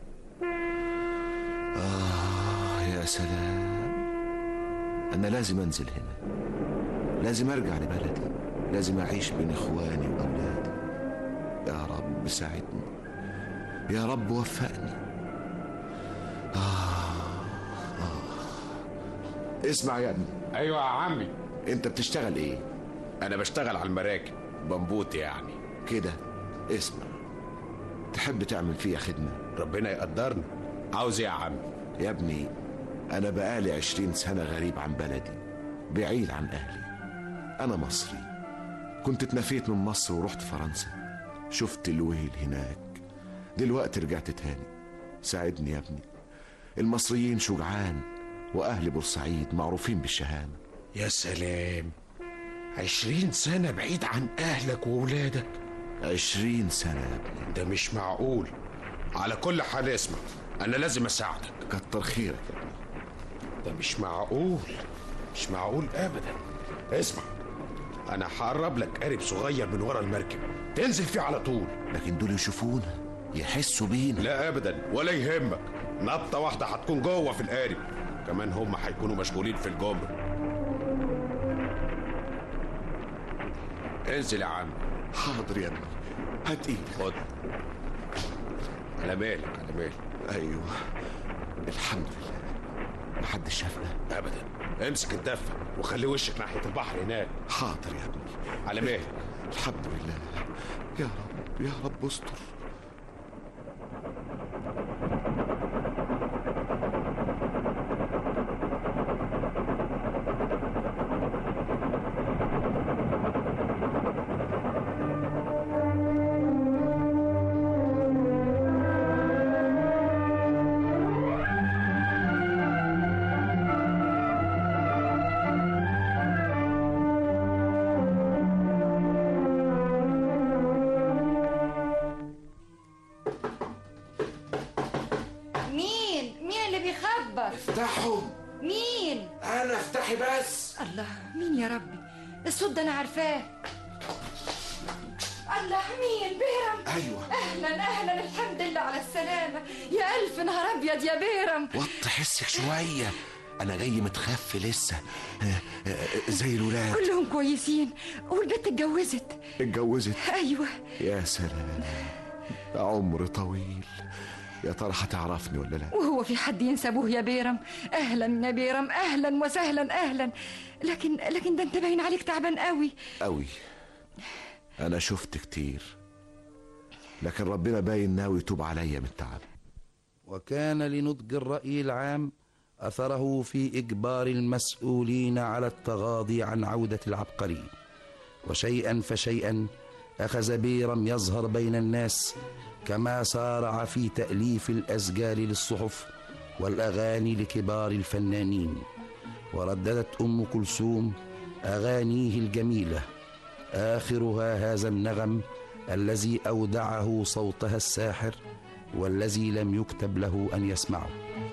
Speaker 7: آه يا سلام، أنا لازم أنزل هنا، لازم أرجع لبلدي، لازم أعيش بين إخواني وأولادي. يا رب ساعدني، يا رب وفقني. آه اسمع يا ابني.
Speaker 21: ايوه يا عمي.
Speaker 7: انت بتشتغل ايه؟
Speaker 21: انا بشتغل على المراكب، بنبوت يعني
Speaker 7: كده. اسمع، تحب تعمل فيها خدمة؟
Speaker 21: ربنا يقدرني. عاوز ايه يا عمي؟
Speaker 7: يا ابني انا بقالي عشرين سنة غريب عن بلدي، بعيد عن اهلي. انا مصري، كنت اتنفيت من مصر ورحت فرنسا، شفت الويل هناك، دلوقتي رجعت تاني. ساعدني يا ابني، المصريين شجعان وأهل بورسعيد معروفين بالشهامة.
Speaker 21: يا سلام، عشرين سنة بعيد عن أهلك وولادك.
Speaker 7: عشرين سنة يا ابني،
Speaker 21: ده مش معقول. على كل حال اسمع، أنا لازم أساعدك.
Speaker 7: كتر خيرك يا ابني.
Speaker 21: ده مش معقول، مش معقول أبدا. اسمع، أنا هقرب لك قارب صغير من ورا المركب تنزل فيه على طول.
Speaker 7: لكن دول يشوفونا يحسوا بينا.
Speaker 21: لا أبدا، ولا يهمك، نبطة واحدة هتكون جوه في القارب، كمان هم هيكونوا مشغولين في الجمر. انزل يا عم.
Speaker 7: حاضر يا ابني، هات ايدك.
Speaker 21: خد. على مالك على مالك.
Speaker 7: ايوه الحمد لله، محدش شافنا
Speaker 21: ابدا. امسك الدفة وخلي وشك ناحية البحر هناك.
Speaker 7: حاضر يا ابني.
Speaker 21: على مالك.
Speaker 7: الحمد لله. يا رب يا رب استر.
Speaker 6: افتحهم.
Speaker 10: مين؟
Speaker 6: انا. افتحي بس.
Speaker 10: الله، مين يا ربي؟ الصوت ده انا عارفاه.
Speaker 1: الله، مين؟ بيرم؟
Speaker 7: ايوه.
Speaker 1: اهلا اهلا، الحمد لله على السلامه. يا الف نهار ابيض يا بيرم.
Speaker 7: وطي حسك شويه، انا جاي متخفي لسه زي الولاد.
Speaker 1: كلهم كويسين، والبنت اتجوزت.
Speaker 7: اتجوزت؟
Speaker 1: ايوه.
Speaker 7: يا سلام، عمر طويل. يا ترى هتعرفني ولا لا؟
Speaker 1: وهو في حد ينسى ابوه يا بيرم؟ اهلا يا بيرم، اهلا وسهلا اهلا. لكن لكن ده انت باين عليك تعبان قوي
Speaker 7: قوي. انا شفت كتير، لكن ربنا باين ناوي يتوب عليا من التعب.
Speaker 17: وكان لنضج الرأي العام أثره في إجبار المسؤولين على التغاضي عن عودة العبقري، وشيئا فشيئا أخذ بيرم يظهر بين الناس، كما سارع في تأليف الأسجال للصحف والأغاني لكبار الفنانين. ورددت أم كلثوم أغانيه الجميلة، آخرها هذا النغم الذي أودعه صوتها الساحر والذي لم يكتب له أن يسمعه.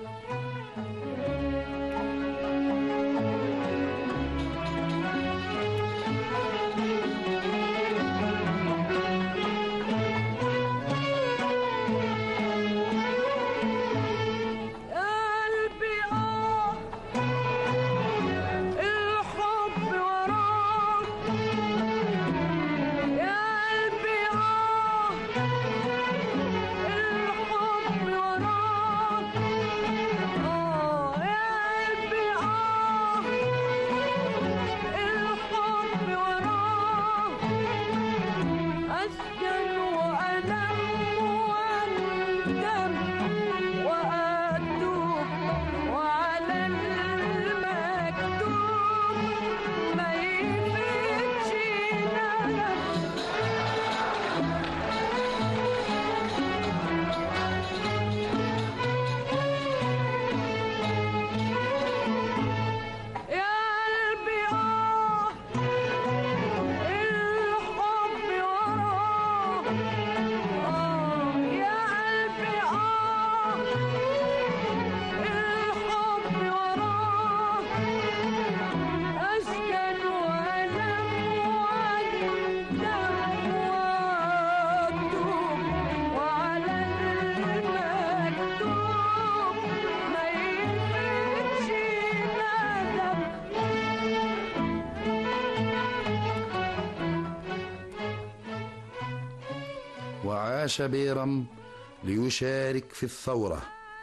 Speaker 17: وعاش بيرم ليشارك في الثورة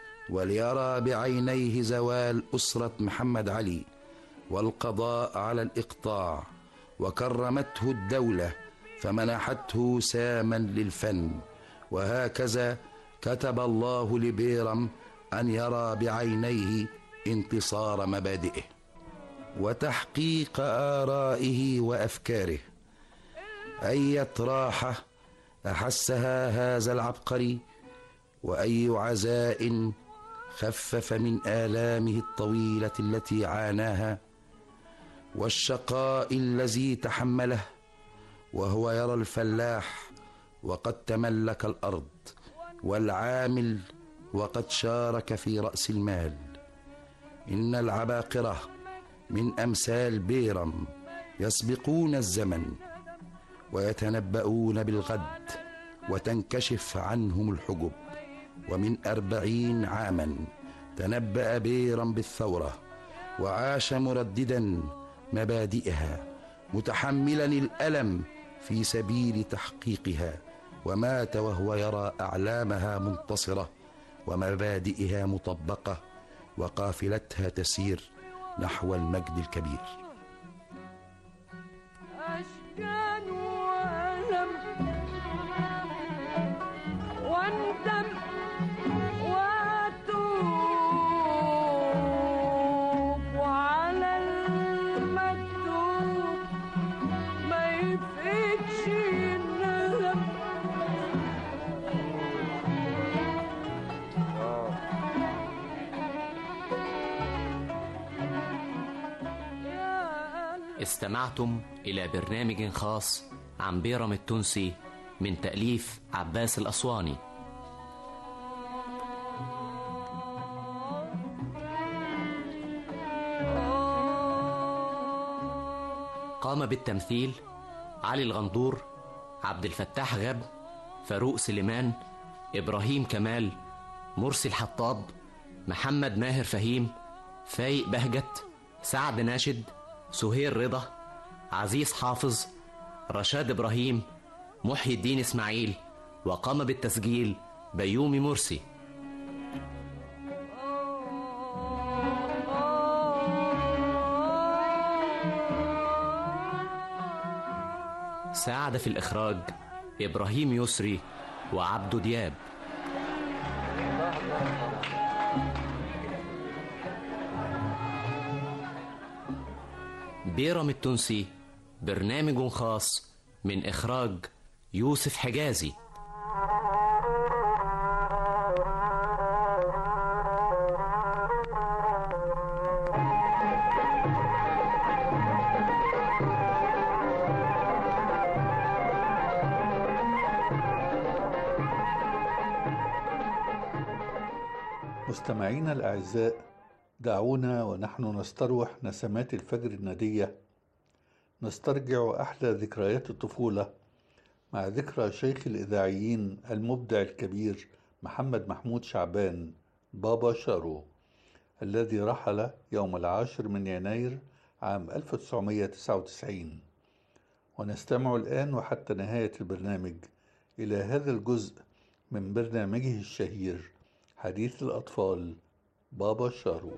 Speaker 17: وليرى بعينيه زوال أسرة محمد علي والقضاء على الإقطاع، وكرمته الدولة فمنحته ساما للفن. وهكذا كتب الله لبيرم أن يرى بعينيه انتصار مبادئه وتحقيق آرائه وأفكاره. أية راحة أحسها هذا العبقري، وأي عزاء خفف من آلامه الطويلة التي عاناها والشقاء الذي تحمله، وهو يرى الفلاح وقد تملك الأرض والعامل وقد شارك في رأس المال. إن العباقرة من أمثال بيرم يسبقون الزمن ويتنبؤون بالغد وتنكشف عنهم الحجب. ومن أربعين عاما تنبأ بيرم بالثورة وعاش مرددا مبادئها متحملا الألم في سبيل تحقيقها، ومات وهو يرى أعلامها منتصرة ومبادئها مطبقة وقافلتها تسير نحو المجد الكبير.
Speaker 10: أشكال وألم واندم وأتوب وعلى المكتوب ما يفيدش الندم.
Speaker 5: استمعتم إلى برنامج خاص عن بيرم التونسي من تأليف عباس الأسواني. قام بالتمثيل علي الغندور، عبد الفتاح غب، فاروق سليمان، إبراهيم كمال، مرسي الحطاب، محمد ماهر فهيم، فايق بهجت، سعد ناشد، سهير رضا، عزيز حافظ، رشاد إبراهيم، محي الدين إسماعيل، وقام بالتسجيل بيومي مرسي. ساعد في الإخراج إبراهيم يسري وعبدو دياب. بيرم التونسي، برنامج خاص من إخراج يوسف حجازي.
Speaker 2: مستمعينا الأعزاء، دعونا ونحن نستروح نسمات الفجر الندية نسترجع أحلى ذكريات الطفولة مع ذكرى شيخ الإذاعيين المبدع الكبير محمد محمود شعبان بابا شارو، الذي رحل يوم العاشر من يناير عام ألف وتسعمائة وتسعة وتسعين. ونستمع الآن وحتى نهاية البرنامج إلى هذا الجزء من برنامجه الشهير حديث الأطفال بابا شارو.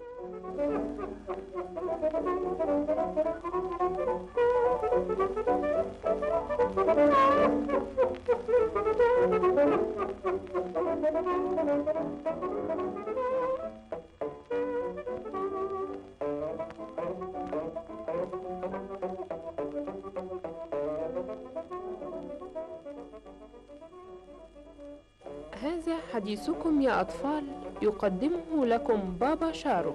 Speaker 4: هذا حديثكم يا أطفال، يقدمه لكم بابا شارو.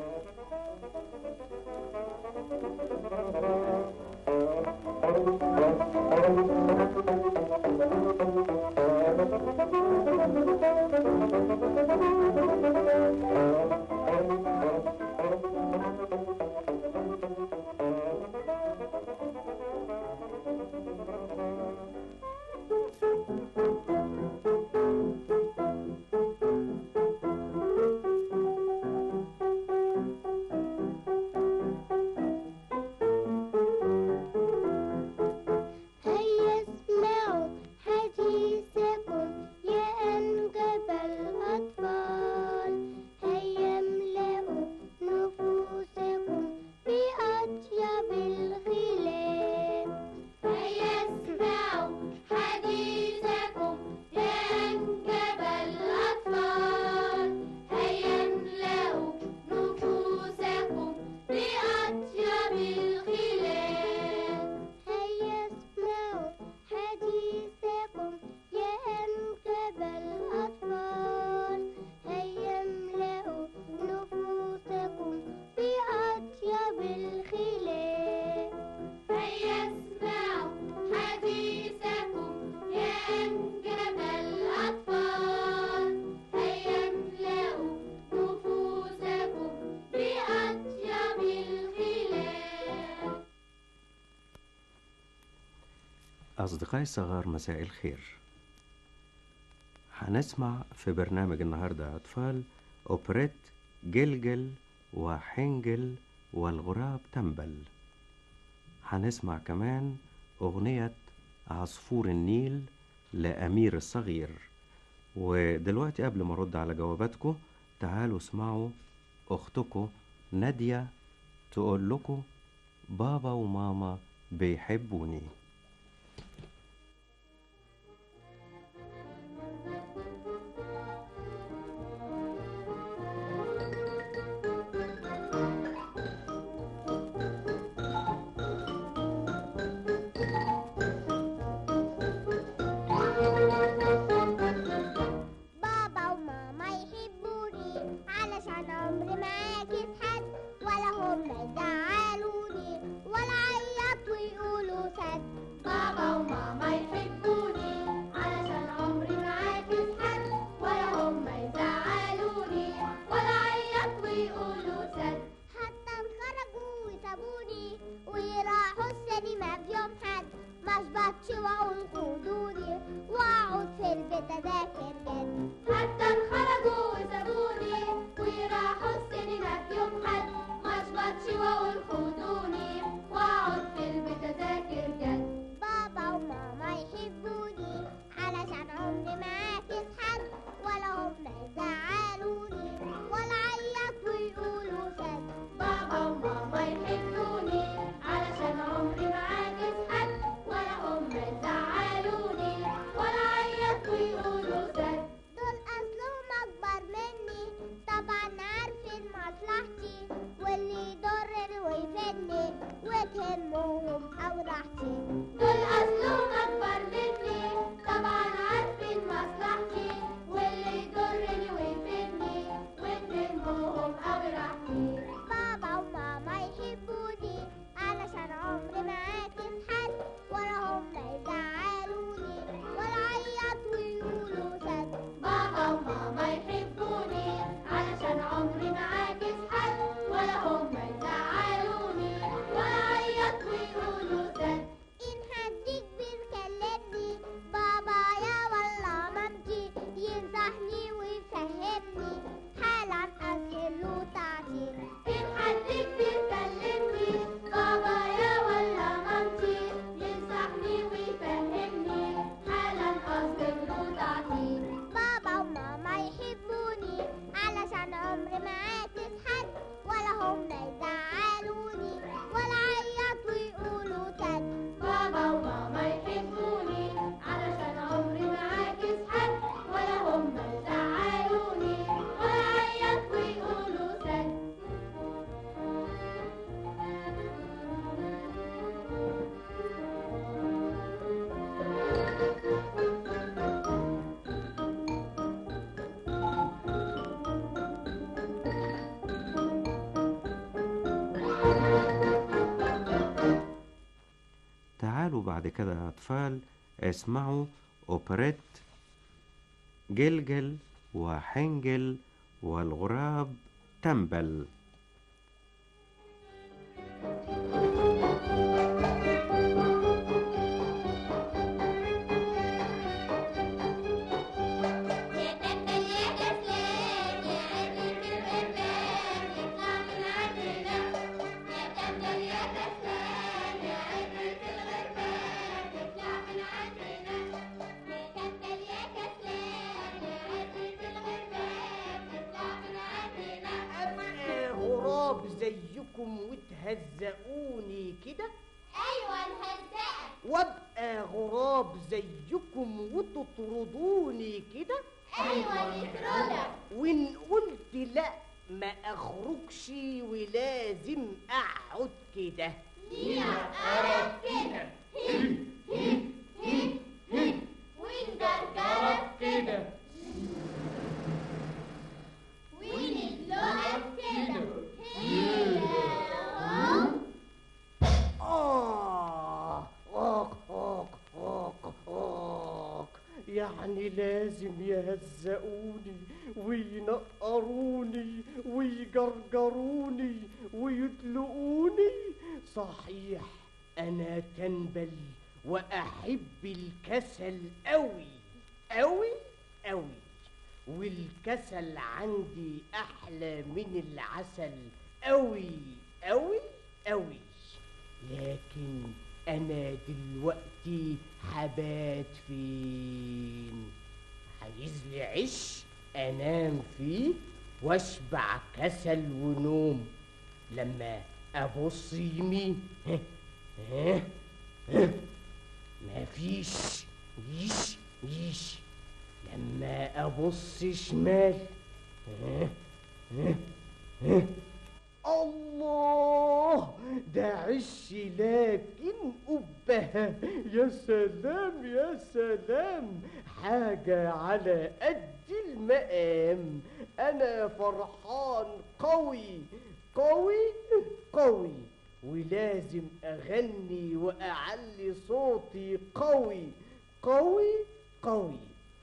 Speaker 22: أصدقائي الصغار، مساء الخير. هنسمع في برنامج النهاردة يا أطفال أوبريت جلجل وحنجل والغراب تنبل. هنسمع كمان أغنية عصفور النيل لأمير الصغير. ودلوقتي قبل ما أرد على جواباتكم، تعالوا اسمعوا أختكم نادية تقول لكم بابا وماما بيحبوني.
Speaker 23: ولا عيط ويقولوا سد.
Speaker 13: بتاعتي، دول أصلهم أكبر مني، طبعا عارفين مصلحتي، واللي يضرني ويفيدني ويتهمهم أوي راحتي. بابا وماما يحبوني علشان عمري ما عاكس حد، ولا هما يزعلوني ولا عيط ويقولوا سد. بابا وماما يحبوني علشان عمري ما عاكس حد، ولا هما يزعلوني ولا عيط ويقولوا سد. إن حد كبير كلمني بابايا ولا مامتي، ينصحني ويفهمني حالا أسهل له تعطيل. إن حد كبير كلمني بابايا ولا مامتي، ينصحني ويفهمني حالا أسهل له تعطيل. بابا وماما يحبوني علشان عمري ما عاكس حد، ولا هم يزعلوني ولا عيط ويقولوا سد. بابا وماما يحبوني علشان عمري ما عاكس حد، ولا هم يزعلوني ولا عيط ويقولوا سد.
Speaker 22: تعالوا بعد كده يا أطفال اسمعوا أوبريت جلجل وحنجل والغراب تنبل.
Speaker 14: غراب زيكم وتهزقوني كده؟
Speaker 13: أيوة نهزقك.
Speaker 14: وابقى غراب زيكم وتطردوني كده؟
Speaker 13: أيوة نطردك.
Speaker 14: وإن قلت لأ ما أخرجش ولازم أقعد كده.
Speaker 13: لينا قرب كده، وإن جرجرك كده، وإن اللقف كده.
Speaker 14: آه آك آك آك آك يعني لازم يهزقوني وينقروني ويجرجروني ويطلقوني. صحيح أنا تنبل وأحب الكسل أوي أوي أوي، والكسل عندي أحلى من العسل أوي أوي أوي. لكن أنا دلوقتي حبات فين؟ عايز لي عش أنام فيه واشبع كسل ونوم. لما أبص يمين ها ها ها مفيش يش يش. لما أبص شمال ها ها ها الله ده عش لكن أبها. يا سلام يا سلام، حاجة على قد المقام. أنا فرحان قوي قوي قوي، ولازم أغني وأعلي صوتي قوي قوي قوي.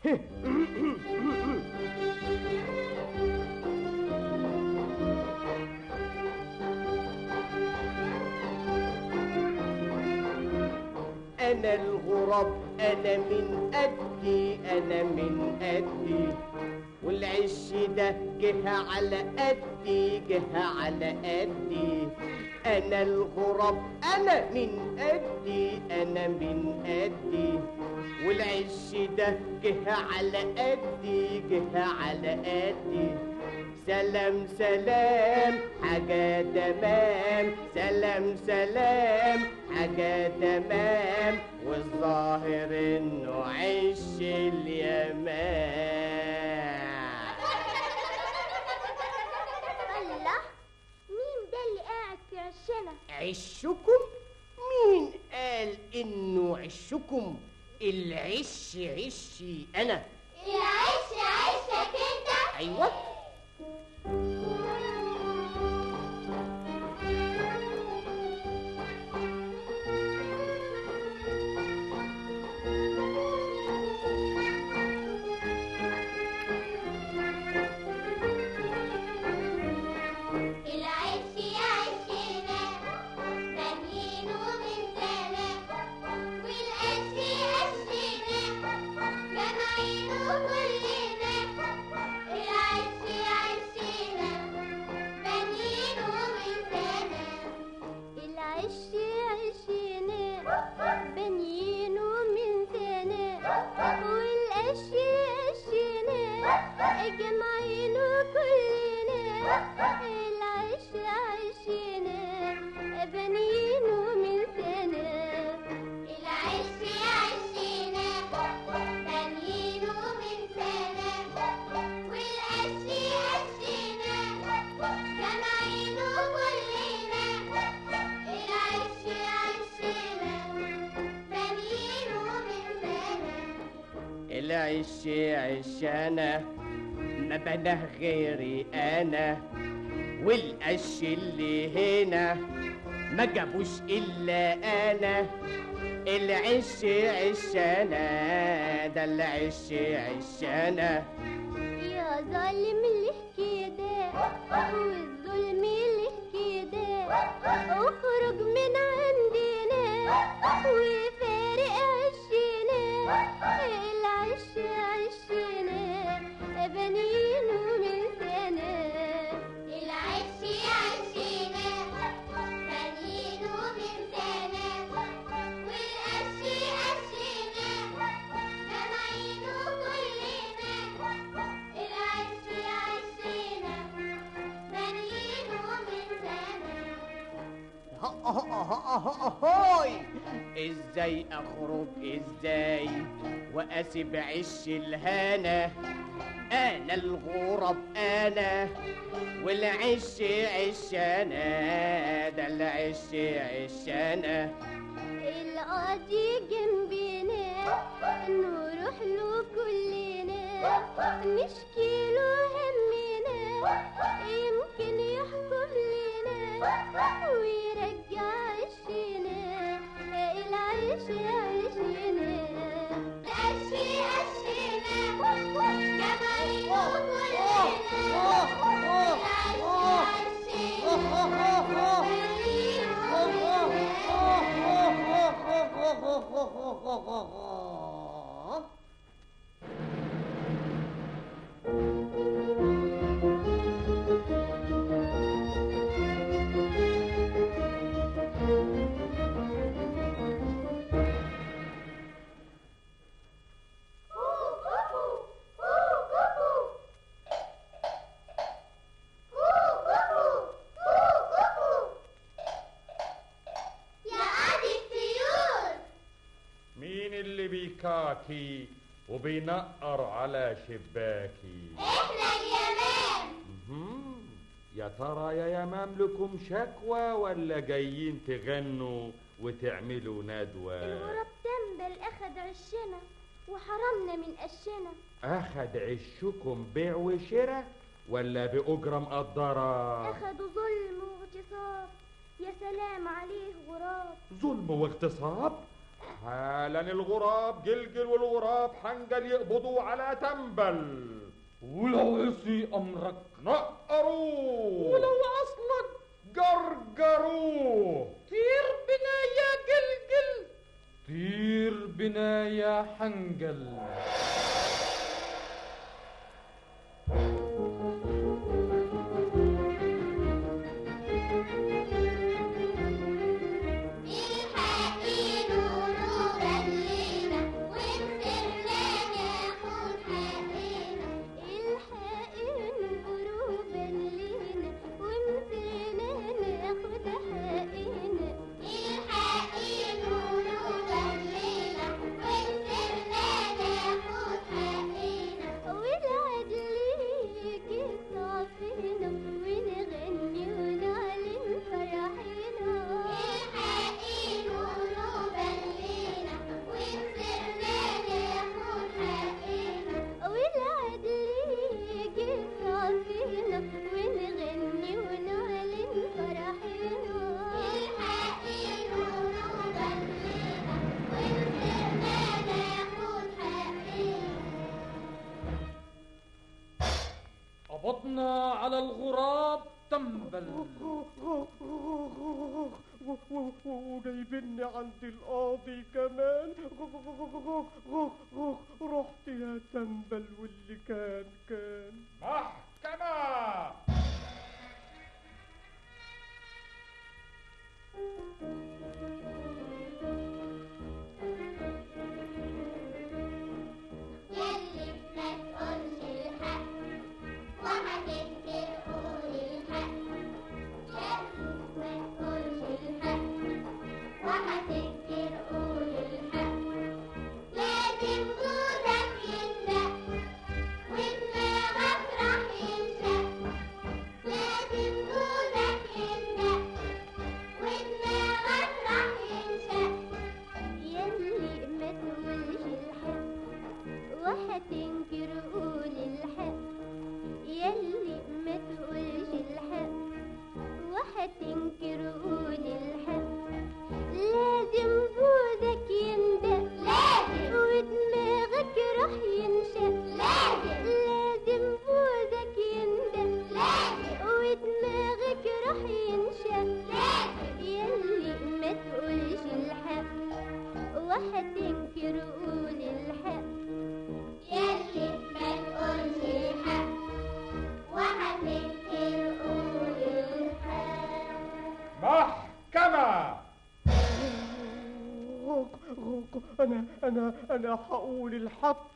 Speaker 14: أنا الغراب أنا من قدي أنا من قدي، والعش ده جه على قدي جه على قدي. أنا الغراب أنا من قدي أنا من قدي، والعش ده جه على قدي جه على قدي. سلام سلام حاجة تمام، سلام سلام حاجة تمام، والظاهر انه عش اليمام.
Speaker 13: الله، مين ده اللي قاعد في عشنا؟
Speaker 14: عشكم؟ مين قال انه عشكم العش عشي انا.
Speaker 13: العش عشك انت؟
Speaker 14: ايوه. العش عشانا ما بناه غيري انا، والقش اللي هنا ما جابوش الا انا. العش عشانا ده العش عشانا.
Speaker 13: يا ظالم ليه كده والظلم ليه كده، اخرج من عندنا وفارق عشنا. العش عشنا بنينه من سنة. العش عشنا بنينه من سنة، والقش قشنا جمعينه كلنا. العش عشنا بنينه من سنة.
Speaker 14: هاي ازاي اخرج ازاي واسيب عش الهنا؟ انا الغراب انا والعش عشانا ده العش عشانا.
Speaker 13: القاضي جنبنا نروح له كلنا، نشكي له همنا يمكن يحكم لنا ويرجع عشنا. العش عشنا العش عشنا جمعينه
Speaker 3: بيكاكي وبينقر على شباكي.
Speaker 13: احنا اليمام.
Speaker 3: يا ترى يا يمام لكم شكوى ولا جايين تغنوا وتعملوا ندوة؟
Speaker 13: الغراب تنبل اخد عشنا وحرمنا من قشنا.
Speaker 3: اخد عشكم بيع وشراء ولا بأجرة مقدرة؟
Speaker 13: اخدوا ظلم واغتصاب، يا سلام عليه غراب.
Speaker 3: ظلم واغتصاب؟ حالا الغراب جلجل والغراب حنجل يقبضوا على تنبل، ولو عصي امرك نقروه، ولو اصلك جرجروه. طير بنا يا جلجل، طير بنا يا حنجل.
Speaker 11: على الغراب تنبل.
Speaker 14: وجايبني عند القاضي كمان. رحت يا تنبل واللي كان كان.
Speaker 11: محكمة.
Speaker 13: يلي ما تقولش الحق وهتنكر قول الحق. يلي ما تقولش الحق وهتنكر قول الحق. لازم جوزك يندق ودماغك راح ينشق. لازم جوزك يندق ودماغك راح ينشق. يلي ما تقولش الحق وهتنكر قول الحق. يلي ما تقولش الحق وهتنكر قول الحق. لازم بوزك يندق لازم ودماغك راح ينشق. لازم لازم بوزك يندق لازم ودماغك راح ينشق. لازم يلي ما تقولش الحق وهتنكر قول الحق. يلي ما تقولش الحق وهتنكر قول الحق.
Speaker 11: محكمة.
Speaker 14: انا انا انا هقول الحق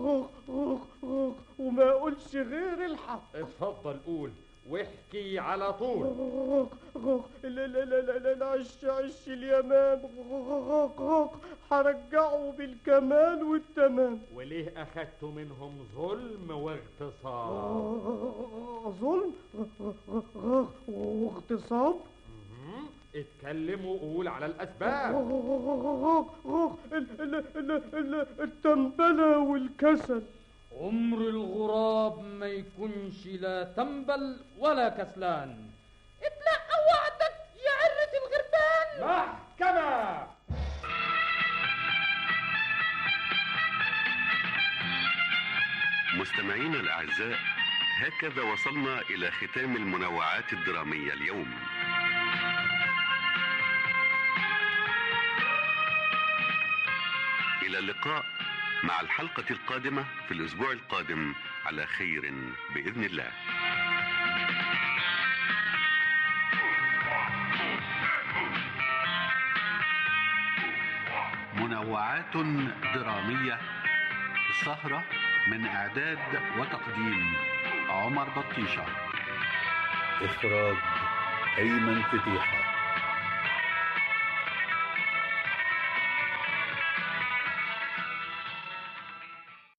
Speaker 14: وما اقولش غير الحق.
Speaker 11: اتفضل قول واحكي على طول.
Speaker 14: لا لا لا لا لا عش عش اليمام هرجعه بالكمال والتمام.
Speaker 11: وليه أخدتوا منهم ظلم واغتصاب؟
Speaker 14: ظلم واغتصاب.
Speaker 11: اتكلم وقول على الأسباب.
Speaker 14: التنبلة والكسل.
Speaker 11: عمر الغراب ما يكونش لا تنبل ولا كسلان.
Speaker 10: اتلقى وعدك يا عرة الغربان.
Speaker 11: محكمة.
Speaker 15: مستمعينا الأعزاء، هكذا وصلنا إلى ختام المنوعات الدرامية اليوم. إلى اللقاء مع الحلقة القادمة في الأسبوع القادم على خير بإذن الله.
Speaker 2: منوعات درامية، السهرة من إعداد وتقديم عمر بطيشة، إخراج أيمن فتيحة.